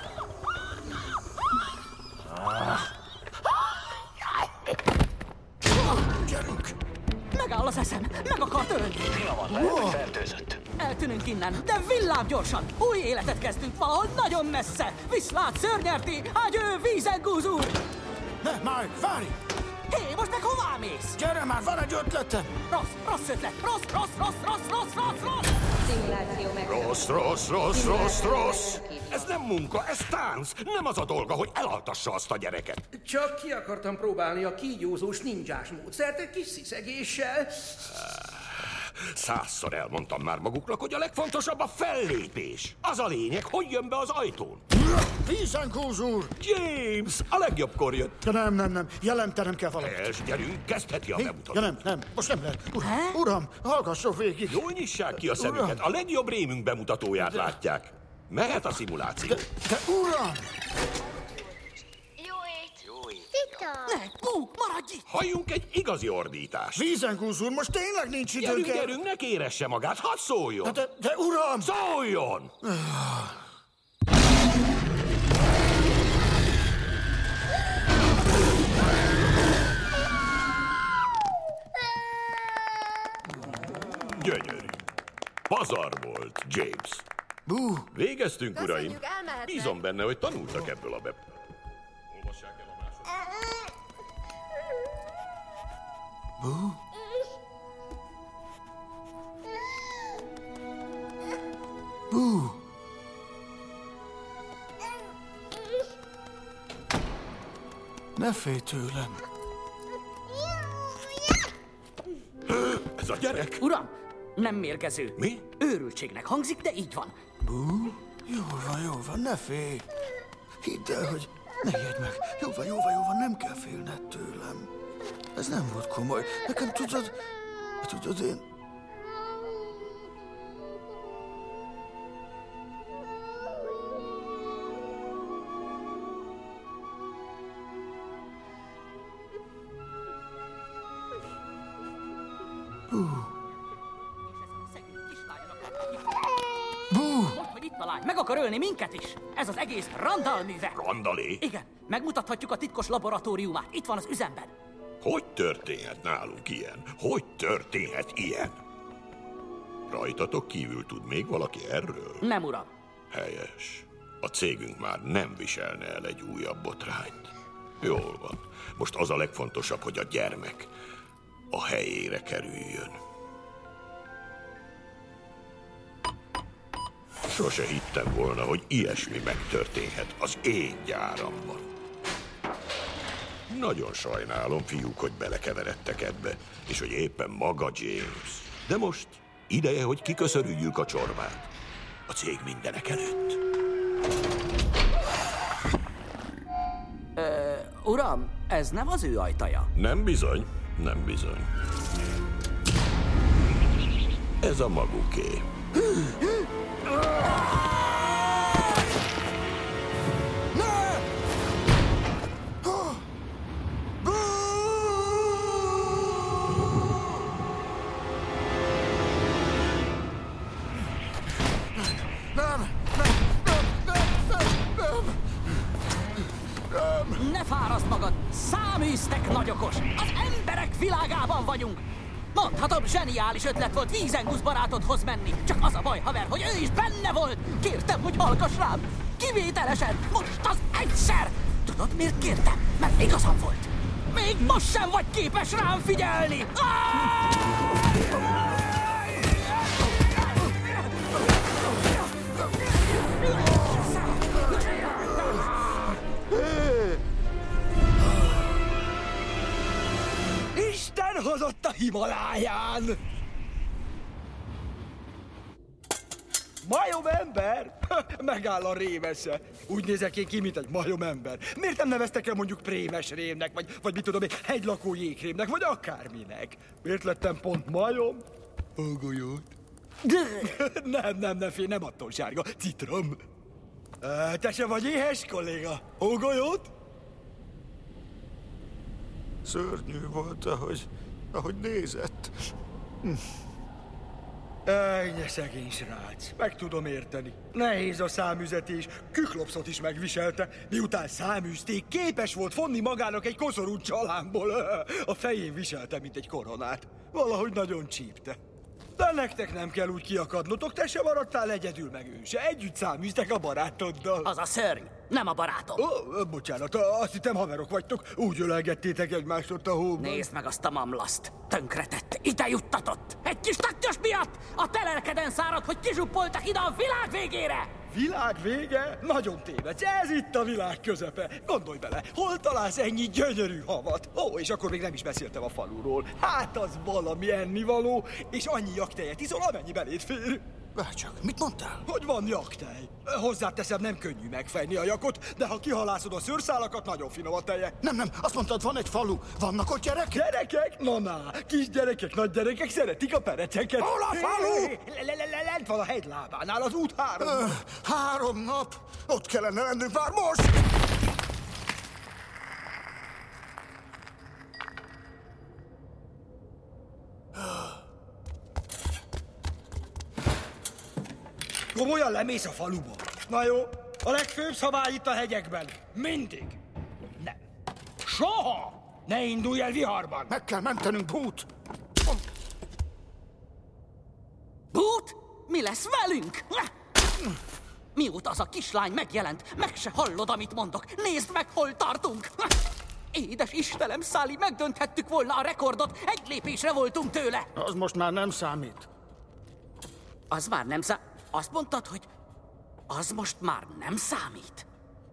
Gyerünk! Megáll az eszem, meg akart ölni. Van, fertőzött. Eltűnünk innen, de villább gyorsan. Új életet kezdünk valahol nagyon messze. Viszlát, szörnyerti, ágyő, vízengúz úr! Ne, már, várj! Hé, most meg hová mész? Gyere már, van egy ötletem! Rossz, rossz ötlet, rossz, rossz, rossz, rossz, rossz, rossz, rossz! Szimuláció meg. Rossz, rossz, rossz, rossz, rossz! Ez nem munka, ez tánc! Nem az a dolga, hogy elaltassa azt a gyereket. Csak ki akartam próbálni a kígyózós ninjás módszert egy kis sziszegéssel. Százszor elmondtam már maguknak, hogy a legfontosabb a fellépés. Az a lényeg, hogy jön be az ajtón. Vízenkúz úr! James, a legjobbkor jött. De nem, nem, nem, jelentenem kell valamit. Els, gyerünk, kezdheti a bemutatót. Ja nem, nem, most nem lehet. Uram, uram, hallgasson végig. Jól nyissák ki a szemüket, a legjobb rémünk bemutatóját de... látják. Mehet a szimuláció. De, de uram! Ne, Bú, maradj itt! Halljunk egy igazi ordítást. Vízenkúz úr, most tényleg nincs időnk. Gyerünk, gyerünk, ne kéresse magát, hadd szóljon. De, de, de uram! Szóljon! Gyönyörű. Pazar volt, James. Bú. Végeztünk, Köszönjük, uraim. elmehetnek. Bízom benne, hogy tanultak ebből a webben. Olvassák el a második. Bú. Bú. Ne félj tőlem. Ez a gyerek? Uram, nem mérgező. Mi? Őrültségnek hangzik, de így van. Bú, jól van, jól van, ne félj. Hidd el, hogy ne ijedj meg. Jó van, jó van, jó van, nem kell félned tőlem. Ez nem volt komoly. Nekem tudod, tudod én... Mondd, hogy itt a lány, meg akar ölni minket is. Ez az egész Randall műve. Randallé? Igen, megmutathatjuk a titkos laboratóriumát. Itt van az üzemben. Hogy történhet nálunk ilyen? Hogy történhet ilyen? Rajtatok kívül tud még valaki erről? Nem, uram. Helyes. A cégünk már nem viselne el egy újabb botrányt. Jól van. Most az a legfontosabb, hogy a gyermek a helyére kerüljön. Sose hittem volna, hogy ilyesmi megtörténhet az én gyáramban. Nagyon sajnálom, fiúk, hogy belekeveredtek ebbe, és hogy éppen maga James. De most ideje, hogy kiköszörüljük a csorbát. A cég mindenek előtt. Ö, uram, ez nem az ő ajtaja. Nem bizony, nem bizony. Ez a maguké. Ne fáraszd magad! Száműztek nagyokos! Az emberek világában vagyunk! Mondhatom, zseniális ötlet volt Vízengusz barátodhoz menni. Csak az a baj, haver, hogy ő is benne volt! Kértem, hogy hallgass rám! Kivételesen! Most az egyszer! Tudod, miért kértem? Mert igazam volt! Még most sem vagy képes rám figyelni! Isten hozott a Himaláján! Majomember? Megáll a rémese. Úgy nézek én ki, mint egy majomember. Miért nem neveztek el mondjuk prémes rémnek, vagy, vagy mit tudom én, hegylakó jégrémnek, vagy akárminek? Miért lettem pont majom? Ógolyót. nem, nem, nem, fél, nem attól sárga. Citrom. Te se vagy éhes, kolléga? Ógolyót? Szörnyű volt, ahogy, ahogy nézett. Ennyi szegény srác. Meg tudom érteni. Nehéz a száműzetés. Küklopszot is megviselte. Miután száműzték, képes volt fonni magának egy koszorú csalámból. A fején viselte, mint egy koronát. Valahogy nagyon csípte. De nektek nem kell úgy kiakadnotok, te se maradtál egyedül, meg ő se. Együtt száműztek a barátoddal. Az a szörny, nem a barátom. Ó, bocsánat, azt hittem haverok vagytok. Úgy ölelgettétek egymást ott a hóban. Nézd meg azt a mamlaszt. Tönkretette, ide juttatott. Egy kis taktyos miatt a te lelkeden szárad, hogy kizsuppoltak ide a világ végére. Világ vége? Nagyon tévedsz. Ez itt a világ közepe. Gondolj bele, hol találsz ennyi gyönyörű havat? Ó, és akkor még nem is beszéltem a faluról. Hát az valami ennivaló, és annyi jaktejet iszol, amennyi beléd fér. Bárcsak, mit mondtál? Hogy van jaktej. Hozzáteszem, nem könnyű megfejni a jakot, de ha kihalászod a szőrszálakat, nagyon finom a teje. Nem, nem, azt mondtad, van egy falu. Vannak ott gyerekek? Gyerekek? Na, na, kisgyerekek, nagygyerekek szeretik a pereceket. Hol a falu? Lent van a hegy lábánál, az út három. Három nap? Ott kellene lennünk már most! Komolyan lemész a faluba? Na jó, a legfőbb szabály itt a hegyekben. Mindig. Nem. Soha! Ne indulj el viharban! Meg kell mentenünk, Boot! Boot? Mi lesz velünk? Mióta az a kislány megjelent, meg se hallod, amit mondok. Nézd meg, hol tartunk! Édes Istenem, Sally, megdönthettük volna a rekordot. Egy lépésre voltunk tőle. Az most már nem számít. Az már nem számít? Azt mondtad, hogy az most már nem számít?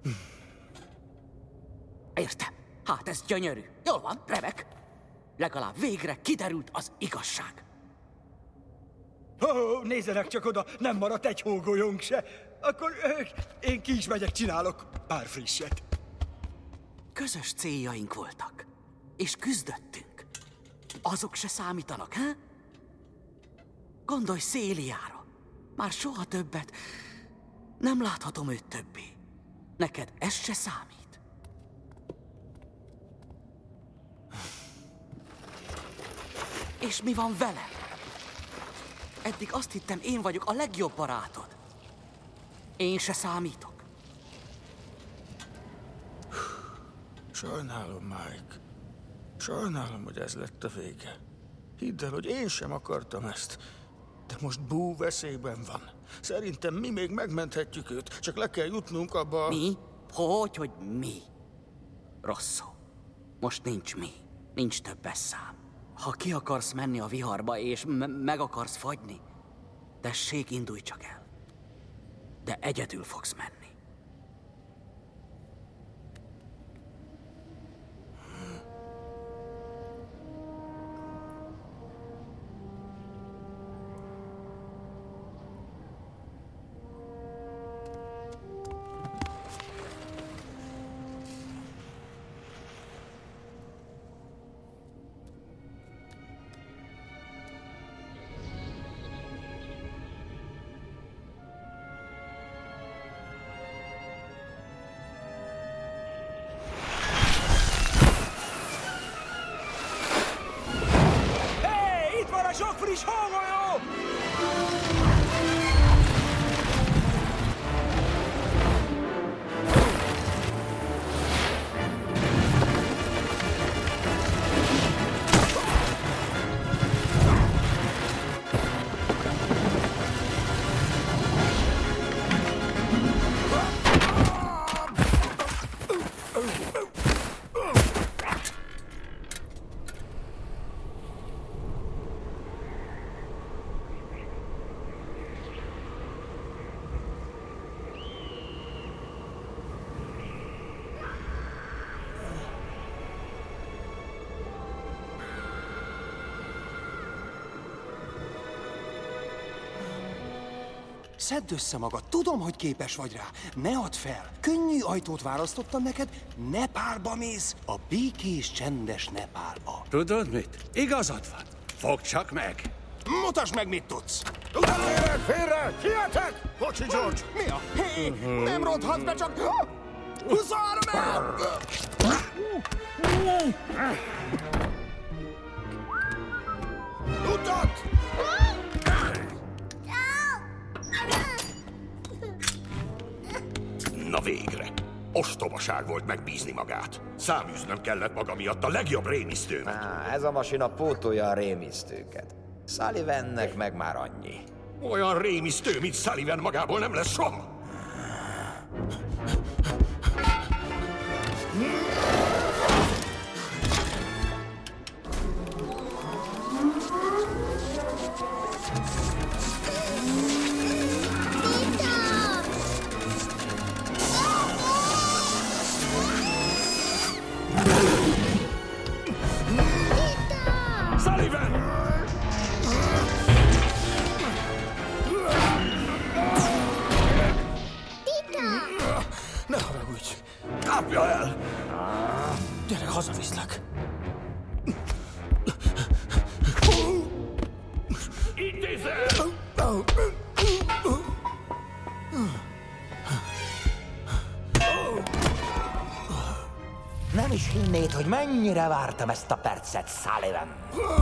Értem. Hát ez gyönyörű. Jól van, remek. Legalább végre kiderült az igazság. Oh, nézzenek csak oda, nem maradt egy hógolyónk se. Akkor euh, én ki is megyek, csinálok pár frisset. Közös céljaink voltak, és küzdöttünk. Azok se számítanak, he? Gondolj Céliára. Már soha többet nem láthatom őt többé. Neked ez se számít. És mi van vele? Eddig azt hittem, én vagyok a legjobb barátod. Én se számítok. Sajnálom, Mike. Sajnálom, hogy ez lett a vége. Hidd el, hogy én sem akartam ezt. De most Boo veszélyben van. Szerintem mi még megmenthetjük őt, csak le kell jutnunk abba a... Mi? Hogy, hogy mi? Rossz szó. Most nincs mi. Nincs többes szám. Ha ki akarsz menni a viharba, és me- meg akarsz fagyni, tessék, indulj csak el. De egyedül fogsz menni. Sok friss hógolyó! Szedd össze magad, tudom, hogy képes vagy rá. Ne add fel. Könnyű ajtót választottam neked, Nepálba mész. A békés, csendes Nepálba. Tudod mit? Igazad van. Fogd csak meg. Mutasd meg, mit tudsz. Félre, félre! Sietek! Bocsi, George! Mi a? Hé, nem ronthatsz be, csak... huszonhárom el! Utat! Na végre! Ostobaság volt megbízni magát. Száműznöm kellett maga miatt a legjobb rémisztőmet. Á, ez a masina pótolja a rémisztőket. Sullivannek meg már annyi. Olyan rémisztő, mint Sullivan magából nem lesz soha. Ne haragudj! Kapja el! Gyere, hazaviszlek! Intézel! Nem is hinnéd, hogy mennyire vártam ezt a percet, Sullivan.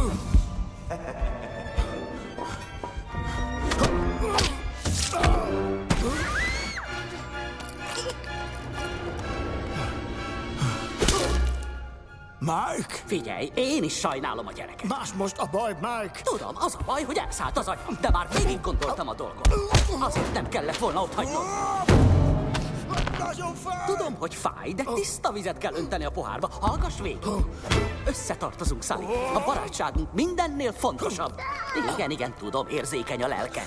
Mike! Figyelj, én is sajnálom a gyereket. Más most a baj, Mike! Tudom, az a baj, hogy elszállt az agyam, de már végig gondoltam a dolgot. Azért nem kellett volna ott hagynom. Nagyon fáj! Tudom, hogy fáj, de tiszta vizet kell önteni a pohárba. Hallgass végig. Összetartozunk, Sully. A barátságunk mindennél fontosabb. Igen, igen, tudom, érzékeny a lelke.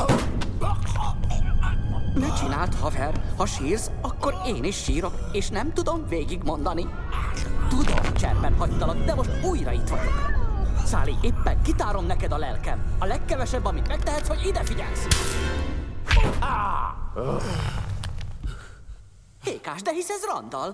Ne csináld, haver. Ha sírsz, akkor én is sírok, és nem tudom végigmondani. Tudom, cserben hagytalak, de most újra itt vagyok. Sully, éppen kitárom neked a lelkem. A legkevesebb, amit megtehetsz, hogy ide figyelsz. Ah! Hékás, de hisz ez Randall?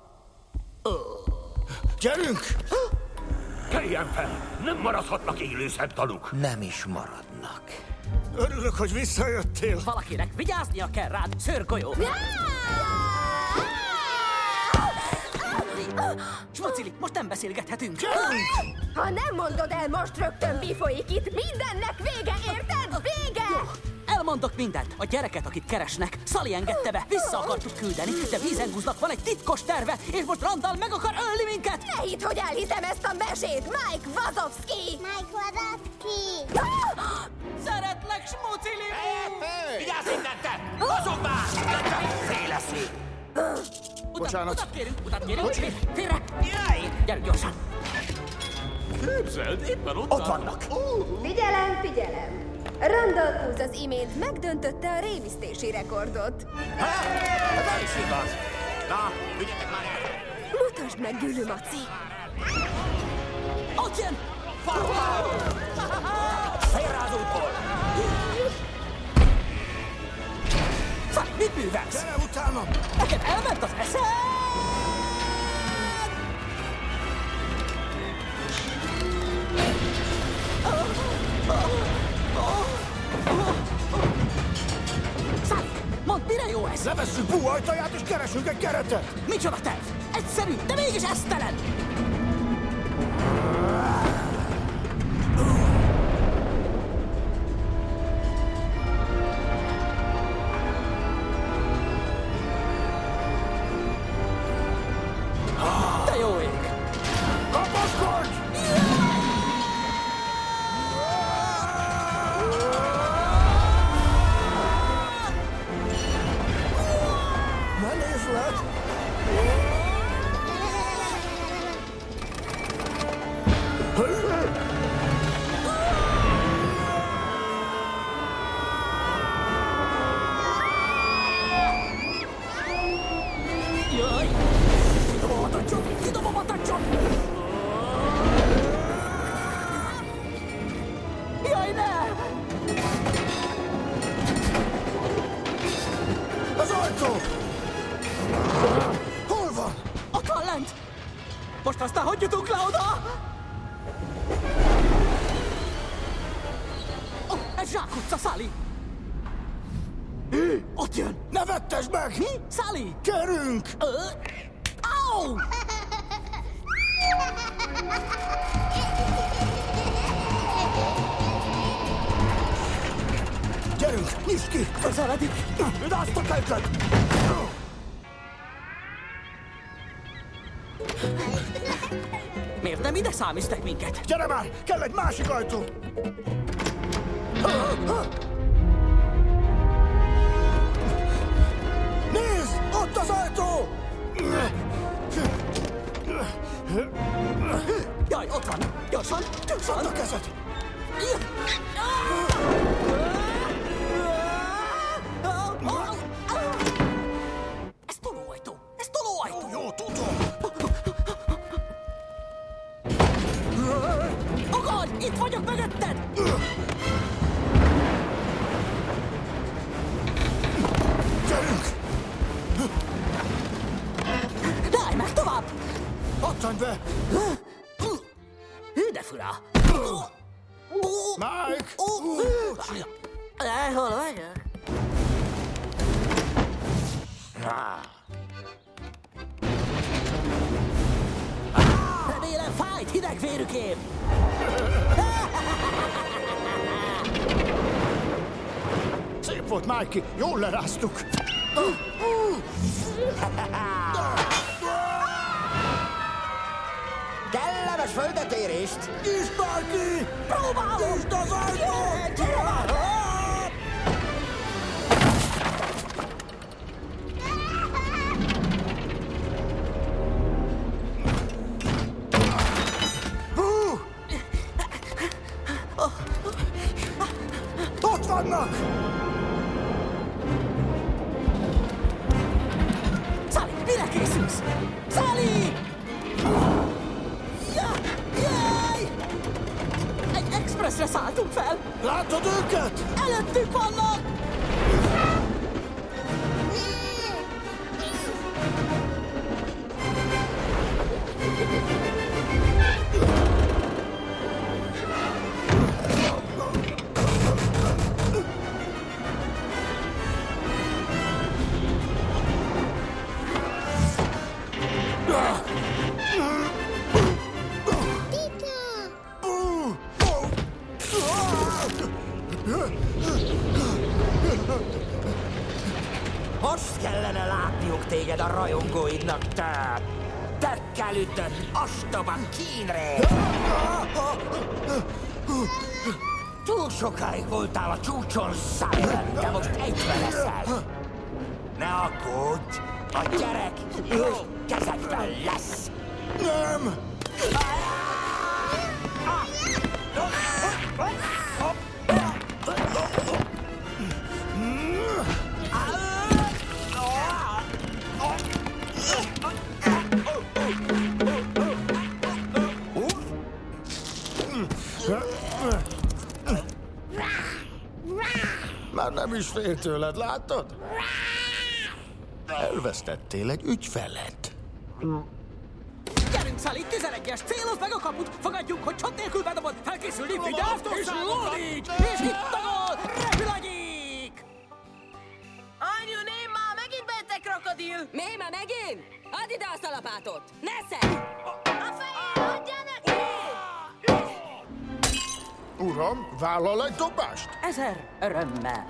Gyerünk! Keljen fel! Nem maradhatnak élő szemtanúk! Nem is maradnak. Örülök, hogy visszajöttél. Valakinek vigyáznia kell rád, szőrgolyó! Smucili, most nem beszélgethetünk. Ha nem mondod el most rögtön, mi folyik itt, mindennek vége, érted? Vége! Elmondok mindent. A gyereket, akit keresnek, Sully engedte be. Vissza akartuk küldeni, de Vízengúznak van egy titkos terve, és most Randall meg akar ölni minket. Ne hidd, hogy elhiszem ezt a mesét, Mike Wazowski! Mike Wazowski! Szeretlek, Smucili! Vigyázz innen, te! Mozog már! Féleszé! Bocsánat. Utat kérünk, utat kérünk. Bocs. Félre! Jaj! Gyerünk gyorsan! Képzeld, éppen ott, ott vannak. Figyelem, figyelem! Randall Cruz az imént megdöntötte a rémisztési rekordot. Ha? Ez el is igaz. Na, ügyetek már el! Mutasd meg, Gülü Maci! Ott jön! Félre az útból! Sully, mit művelsz? Gyere utánam! Neked elment az eszed! Sully, mondd, mire jó ez? Levesszük Boo ajtaját és keresünk egy keretet! Micsoda terv? Egyszerű, de mégis esztelen! Te jó ég! Kapaszkodj! Ne nézd le! Jaj! Kidobom a tacsot! Kidobom a tacsot! Jaj, ne! Az ajtó! Hol van? Ott van lent! Most aztán hogy jutunk le oda? Oh, ez zsákutca, Sully! Ott jön! Ne vettesd meg! Mi? Sully! Gyerünk! Ö? Au! Gyerünk, nyisd ki! Közeledik! Üdd azt a kölyköt! Miért nem ide számíztek minket? Gyere már! Kell egy másik ajtó! Nézd! Ott az ajtó! Jaj, ott van! Gyorsan! Gyorsan! Add a kezed! Ez tolóajtó! Ez tolóajtó! Jó, tudom! Agad! Itt vagyok mögötted! Gyerünk! Dálj meg tovább! Pattanj be! Hű, de fura! Mike! Hol vagyok? Remélem fájt, hideg vérükém! Szép volt, Mikey! Jól leráztuk! Kellemes földetérést! Nyisd már ki! Próbálom! Nyisd az ajtót! Gyere már! Boo! Ott vannak! Sully, mire készülsz? Sully! Ja, jaj! Egy expressre szálltunk fel! Látod őket? Előttük vannak! Átadok téged a rajongóidnak, te tekkel ütött, ostoba kínré! Túl sokáig voltál a csúcson, Sullivan, de most egybe leszel. Ne aggódj, a gyerek jó kezekben lesz. Nem! Már nem is fél tőled, látod? Elvesztettél egy ügyfelet. Gyerünk, Sully, tizenegyes, célozd meg a kaput, fogadjunk, hogy csont nélkül bedobod, felkészülni, vigyázz, és lódíts! És itt a gól, repül a gyík! Anyu, Néma, megint beteg krokodil! Néma, megint? Add ide azt a lapátot! Nesze! A fején, adja neki! Uram, vállal egy dobást? Ezer örömmel.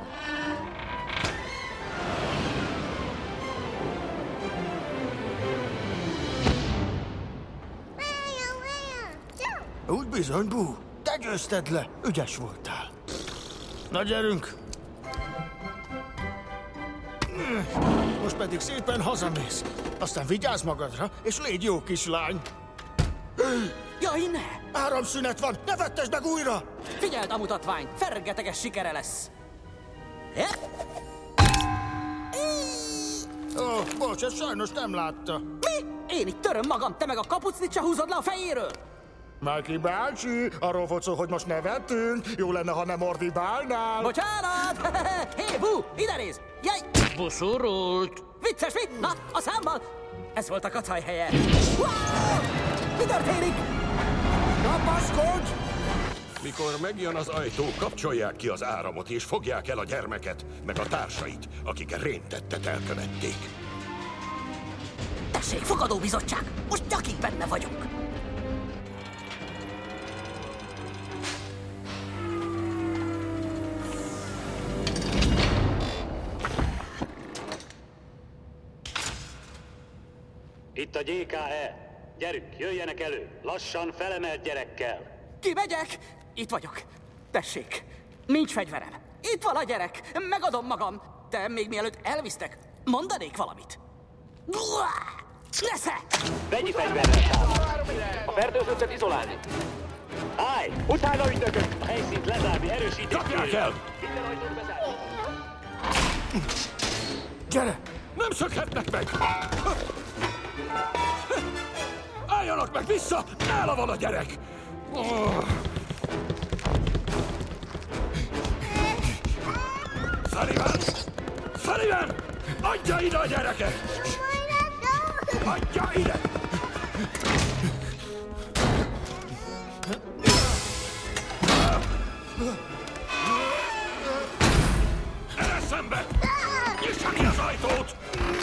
Úgy bizony, Bú. Te győzted le. Ügyes voltál. Na, gyerünk. Most pedig szépen hazamész. Aztán vigyázz magadra, és légy jó kislány. Jaj, ne! Áramszünet van, ne vettesd meg újra! Figyeld a mutatványt, fergeteges sikere lesz. Ó, oh, bocs, ezt sajnos nem látta. Mi? Én itt töröm magam, te meg a kapucnit se húzod le a fejéről? Mikey bácsi, arról volt szó, hogy most nevetünk. Jó lenne, ha nem ordibálnál. Bocsánat! Hé, Bú, ide nézz! Jaj! Bosorult! Vicces, mit? Na, a számmal! Ez volt a kacaj helye. Wow! Mi történik? Kapaszkodj! Mikor megjön az ajtó, kapcsolják ki az áramot, és fogják el a gyermeket, meg a társait, akik rémtettet elkövették. Tessék, fogadóbizottság! Most nyakig benne vagyunk! Itt a gé ká é. Gyerünk, jöjjenek elő! Lassan, felemelt gyerekkel! Kimegyek! Itt vagyok. Tessék, nincs fegyverem. Itt van a gyerek. Megadom magam. De még mielőtt elvisztek, mondanék valamit. Nesze! Vegyi fegyverrel támad! A fertőzöttet izolálni! Állj! Utána ügynökök! A helyszínt lezárni, erősíteni! Kapják el! Minden ajtót bezárni! Gyere! Nem szökhetnek meg! Álljanak meg vissza! Nála van a gyerek! Oh. Sullivan! Sullivan! Adja ide a gyereket! Adja ide! Erre szembe! Nyissa ki az ajtót!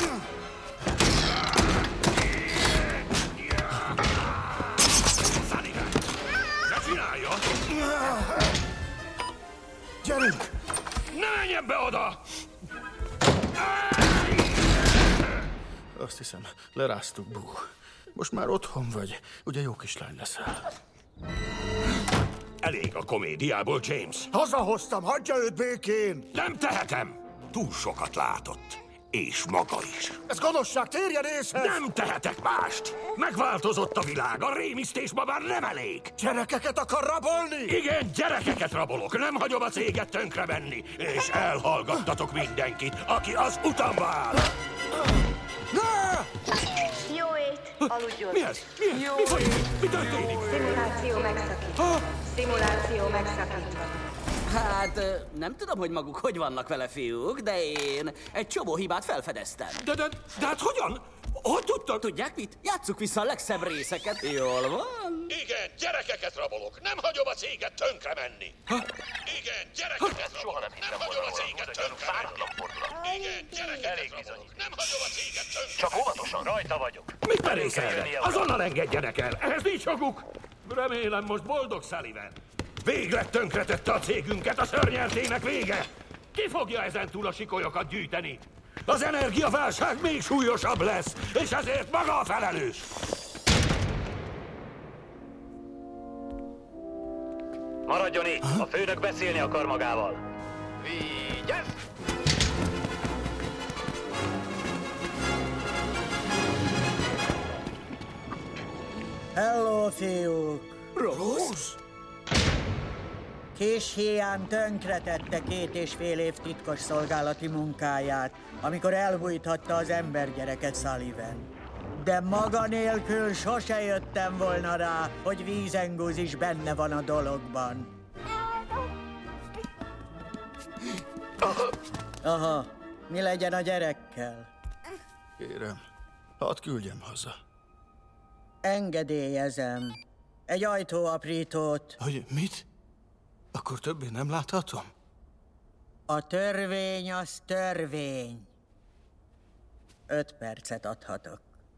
Sullivan! Ne csinálja! Gyerünk! Ne menjen be oda! Azt hiszem, leráztuk, Bú. Most már otthon vagy. Ugye jó kislány leszel. Elég a komédiából, James. Hazahoztam, hagyja őt békén! Nem tehetem! Túl sokat látott. És maga is. Ez gonoszság, térjen észhez! Nem tehetek mást! Megváltozott a világ, a rémisztés ma már nem elég! Gyerekeket akar rabolni? Igen, gyerekeket rabolok, nem hagyom a céget tönkre menni, és elhallgattatok mindenkit, aki az utamba áll! Ne! Jó ét, aludjon! Mi ez? Mi ez? Jó Mi folyik? Mi történik? Szimuláció megszakítva. Szimuláció megszakítva. Hát, nem tudom, hogy maguk hogy vannak vele, fiúk, de én egy csomó hibát felfedeztem. De, de, de hát hogyan? Hogy tudtak? Tudják mit? Játsszuk vissza a legszebb részeket. Jól van. Igen, gyerekeket rabolok, nem hagyom a céget tönkre menni. Ha? Igen, gyerekeket rabolok, nem hagyom a céget tönkre menni. Igen, gyerekeket rabolok, nem hagyom a céget tönkre Csak óvatosan, rajta vagyok. Mit merészelnek? Azonnal engedjenek el, ehhez nincs joguk. Remélem most boldog Sullivan. Végleg tönkretette a cégünket, a szörnyertének vége! Ki fogja ezentúl a sikolyokat gyűjteni? Az energiaválság még súlyosabb lesz, és ezért maga a felelős! Maradjon itt, a főnök beszélni akar magával. Vigyázz! Hello, fiúk! Rose? Kis hián tönkretette két és fél év titkos szolgálati munkáját, amikor elbújthatta az embergyereket Sullivan. De maga nélkül sose jöttem volna rá, hogy Vízengúz is benne van a dologban. Aha, mi legyen a gyerekkel? Kérem, hadd küldjem haza. Engedélyezem. Egy ajtóaprítót. Hogy mit? Akkor többé nem láthatom? A törvény az törvény. Öt percet adhatok.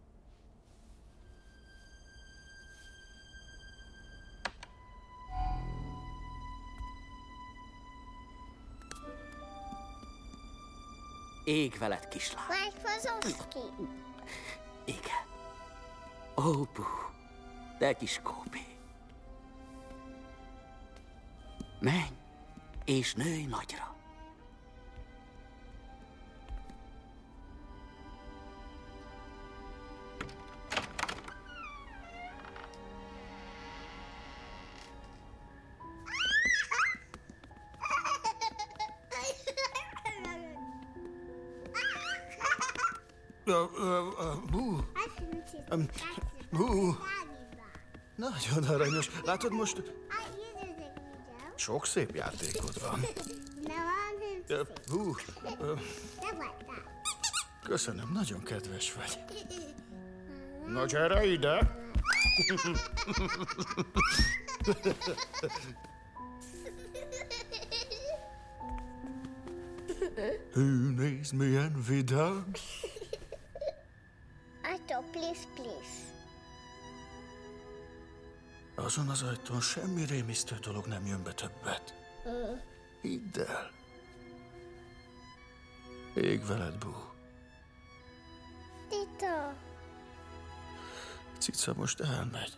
Ég veled, kislány. Vagy Wazowski. Igen. Ó, bú, de kis kópé. Menj, és nőj nagyra. Uh, uh, uh, bú. Um, bú. Nagyon aranyos. Látod most? Sok szép játékod van. Uh, bú. Uh, köszönöm, nagyon kedves vagy. Na gyere ide! Hű, nézd, milyen vidám. Ajtó, please, please. Azon az ajtón semmi rémisztő dolog nem jön be többet. Mm. Hidd el. Ég veled, bú. Tita. Cica most elmegy.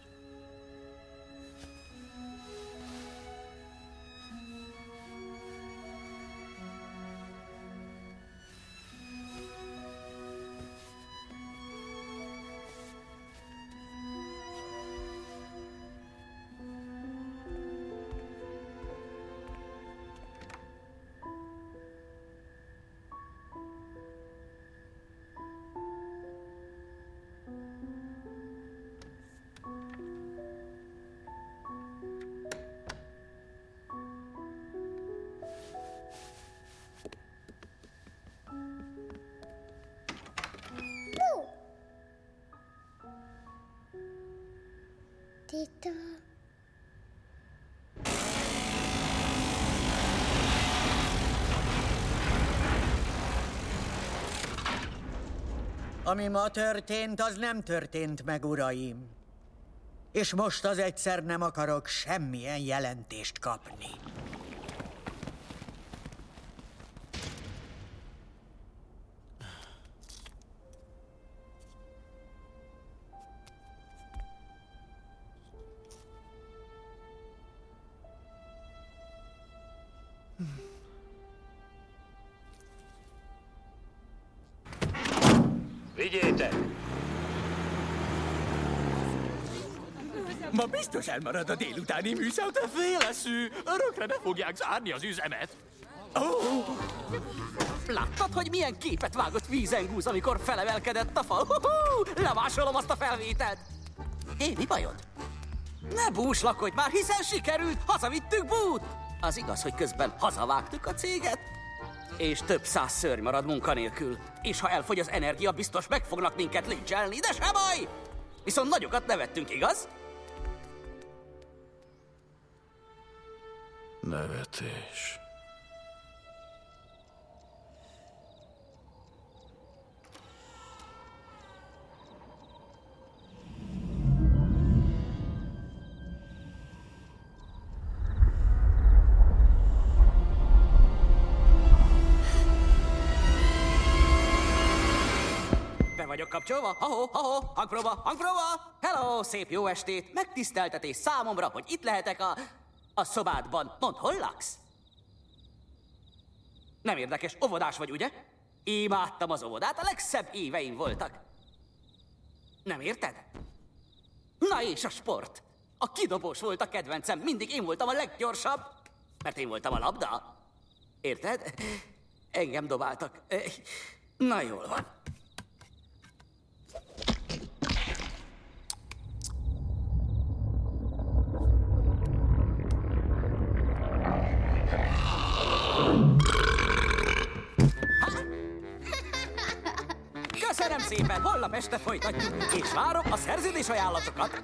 Tita. Ami ma történt, az nem történt meg, uraim. És most az egyszer nem akarok semmilyen jelentést kapni. Vigyétek! Ma biztos elmarad a délutáni műszak, de féleszű. Örökre ne fogják zárni az üzemet. Oh. Láttad, hogy milyen képet vágott Vízengúz, amikor felemelkedett a fal? Hú-hú! Lemásolom azt a felvételt! Hé, mi bajod? Ne búslakodj már, hiszen sikerült! Hazavittük Bút! Az igaz, hogy közben hazavágtuk a céget, és több száz szörny marad munkanélkül. És ha elfogy az energia, biztos meg fognak minket lincselni, de se baj! Viszont nagyokat nevettünk, igaz? Nevetés. vagyok kapcsolva. Ha-ho, ha-ho, hangpróba, hangpróba. Hello, szép jó estét. Megtiszteltetés számomra, hogy itt lehetek a... a szobádban. Mondd, hol laksz? Nem érdekes, óvodás vagy, ugye? Imádtam az óvodát, a legszebb éveim voltak. Nem érted? Na és a sport? A kidobós volt a kedvencem, mindig én voltam a leggyorsabb, mert én voltam a labda. Érted? Engem dobáltak. Na jól van. Köszönöm szépen, holnap este folytatjuk, és várom a szerződés ajánlatokat.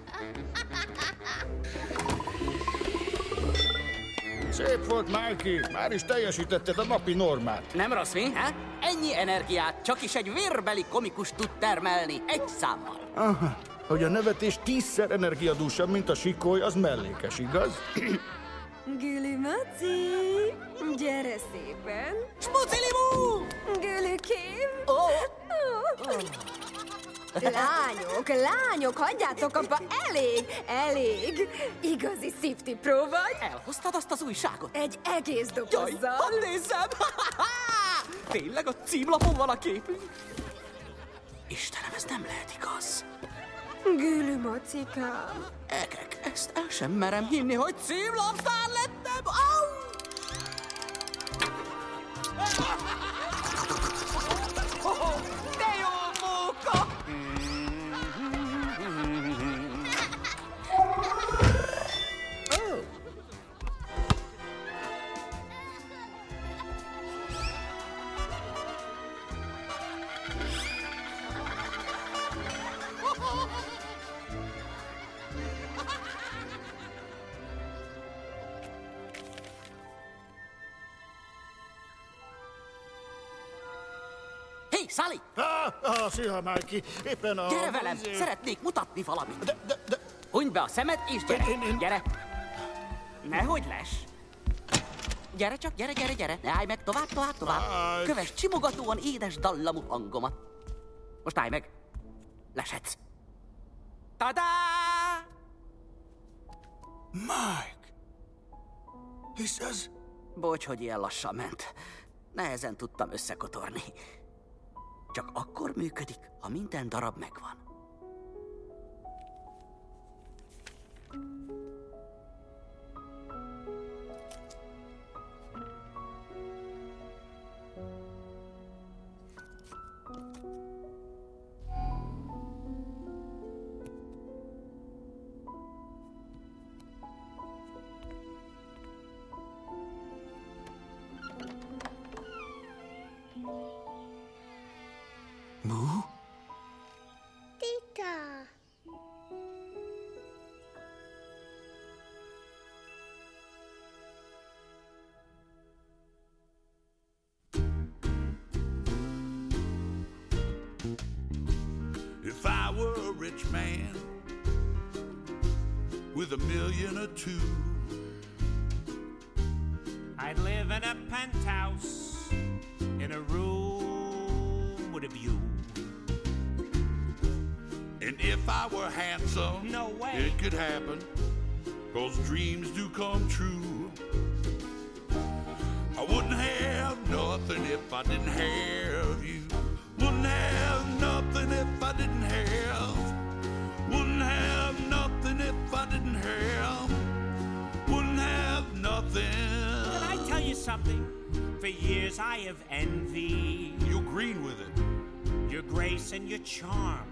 Szép volt, Mikey. Már is teljesítetted a napi normát. Nem rossz mi, ha? Ennyi energiát csak is egy vérbeli komikus tud termelni, egy számmal. Aha, hogy a nevetés tízszer energiadúsabb, mint a sikoly, az mellékes, igaz? Güli Maci, gyere szépen. Smucilimú! Gülükém. Oh. Oh. Lányok, lányok, hagyjátok abba, elég, elég. Igazi szifti pró vagy. Elhoztad azt az újságot? Egy egész dobozzal. Jaj, hadd nézzem! Tényleg a címlapon van a képünk? Istenem, ez nem lehet igaz. Güli Macikám. Ekek, ezt el sem merem hinni, hogy címlapszár lettem! Au! De jó móka! Hé, Sally! Ah, ah, szia, Mikey. Éppen a... Gyere velem, azért... szeretnék mutatni valamit. De, de, de... Hunyd be a szemed, és gyere, én, én... gyere. Nehogy lesz. Gyere csak, gyere, gyere, gyere. Ne állj meg, tovább, tovább, tovább. Aj. Kövess csimogatóan édes dallamú hangomat. Most állj meg. Lesedsz. Tadá! Mike! Hisz ez... Bocs, hogy ilyen lassan ment. Nehezen tudtam összekotorni. Csak akkor működik, ha minden darab megvan. Boo? Tita. If I were a rich man with a million or two, I'd live in a penthouse in a room with a view. And if I were handsome, no way, it could happen, 'cause dreams do come true. I wouldn't have nothing if I didn't have you. Wouldn't have nothing if I didn't have. Wouldn't have nothing if I didn't have. Wouldn't have nothing. Can I tell you something? For years I have envied. You're green with it. Your grace and your charm.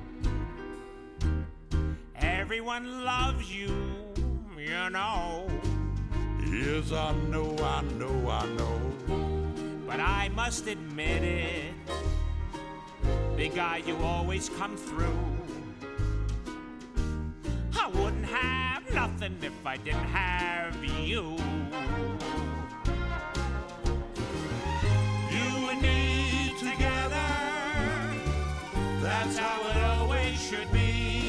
Everyone loves you, you know. Yes, I know, I know, I know. But I must admit it, big guy, you always come through. I wouldn't have nothing if I didn't have you. You and me together, that's how it always should be.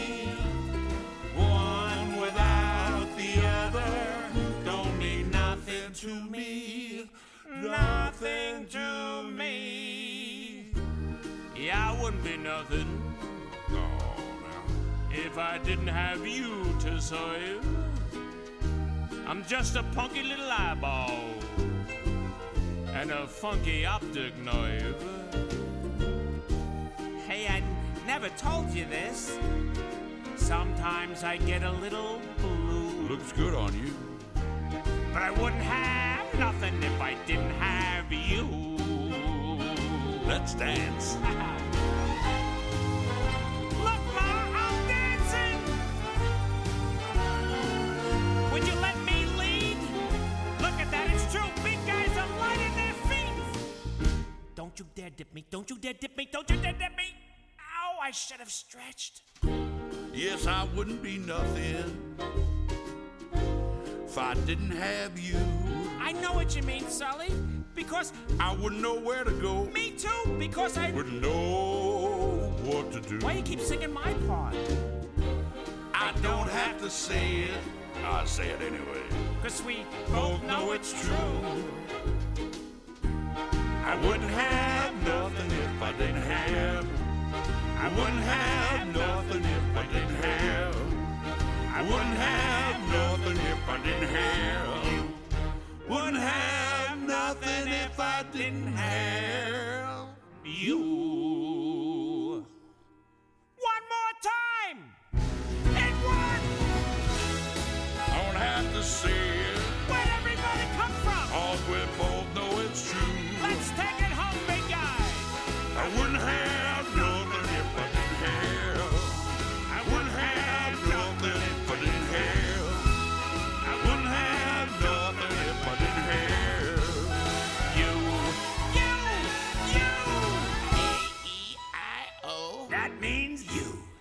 One without the other don't mean nothing to me, nothing to me. Yeah, I wouldn't be nothing. No, no. If I didn't have you to serve. I'm just a punky little eyeball and a funky optic nerve. Hey, I never told you this. Sometimes I get a little blue. Looks good on you. But I wouldn't have nothing if I didn't have you. Let's dance. Look, Ma, I'm dancing. Would you let me lead? Look at that, it's true. Big guys are lighting their feet. Don't you dare dip me. Don't you dare dip me. Don't you dare dip me. Ow, I should have stretched. Yes, I wouldn't be nothing if I didn't have you. I know what you mean, Sully, because I wouldn't know where to go. Me too, because I wouldn't know what to do. Why you keep singing my part? I don't have to say it. I'll say it anyway. Cause we both know it's true. I wouldn't have nothing if I didn't have. I wouldn't have nothing if I didn't have. I wouldn't have nothing if I didn't have. Wouldn't have nothing if I didn't have you. One more time. And one. I don't have to say it. Where'd everybody come from? All we both know it's true. Let's take it home, big guy. I wouldn't have nothing if I didn't have. I wouldn't have nothing if I didn't have. I wouldn't have nothing if I didn't have you. You, you. A E I O. That means you.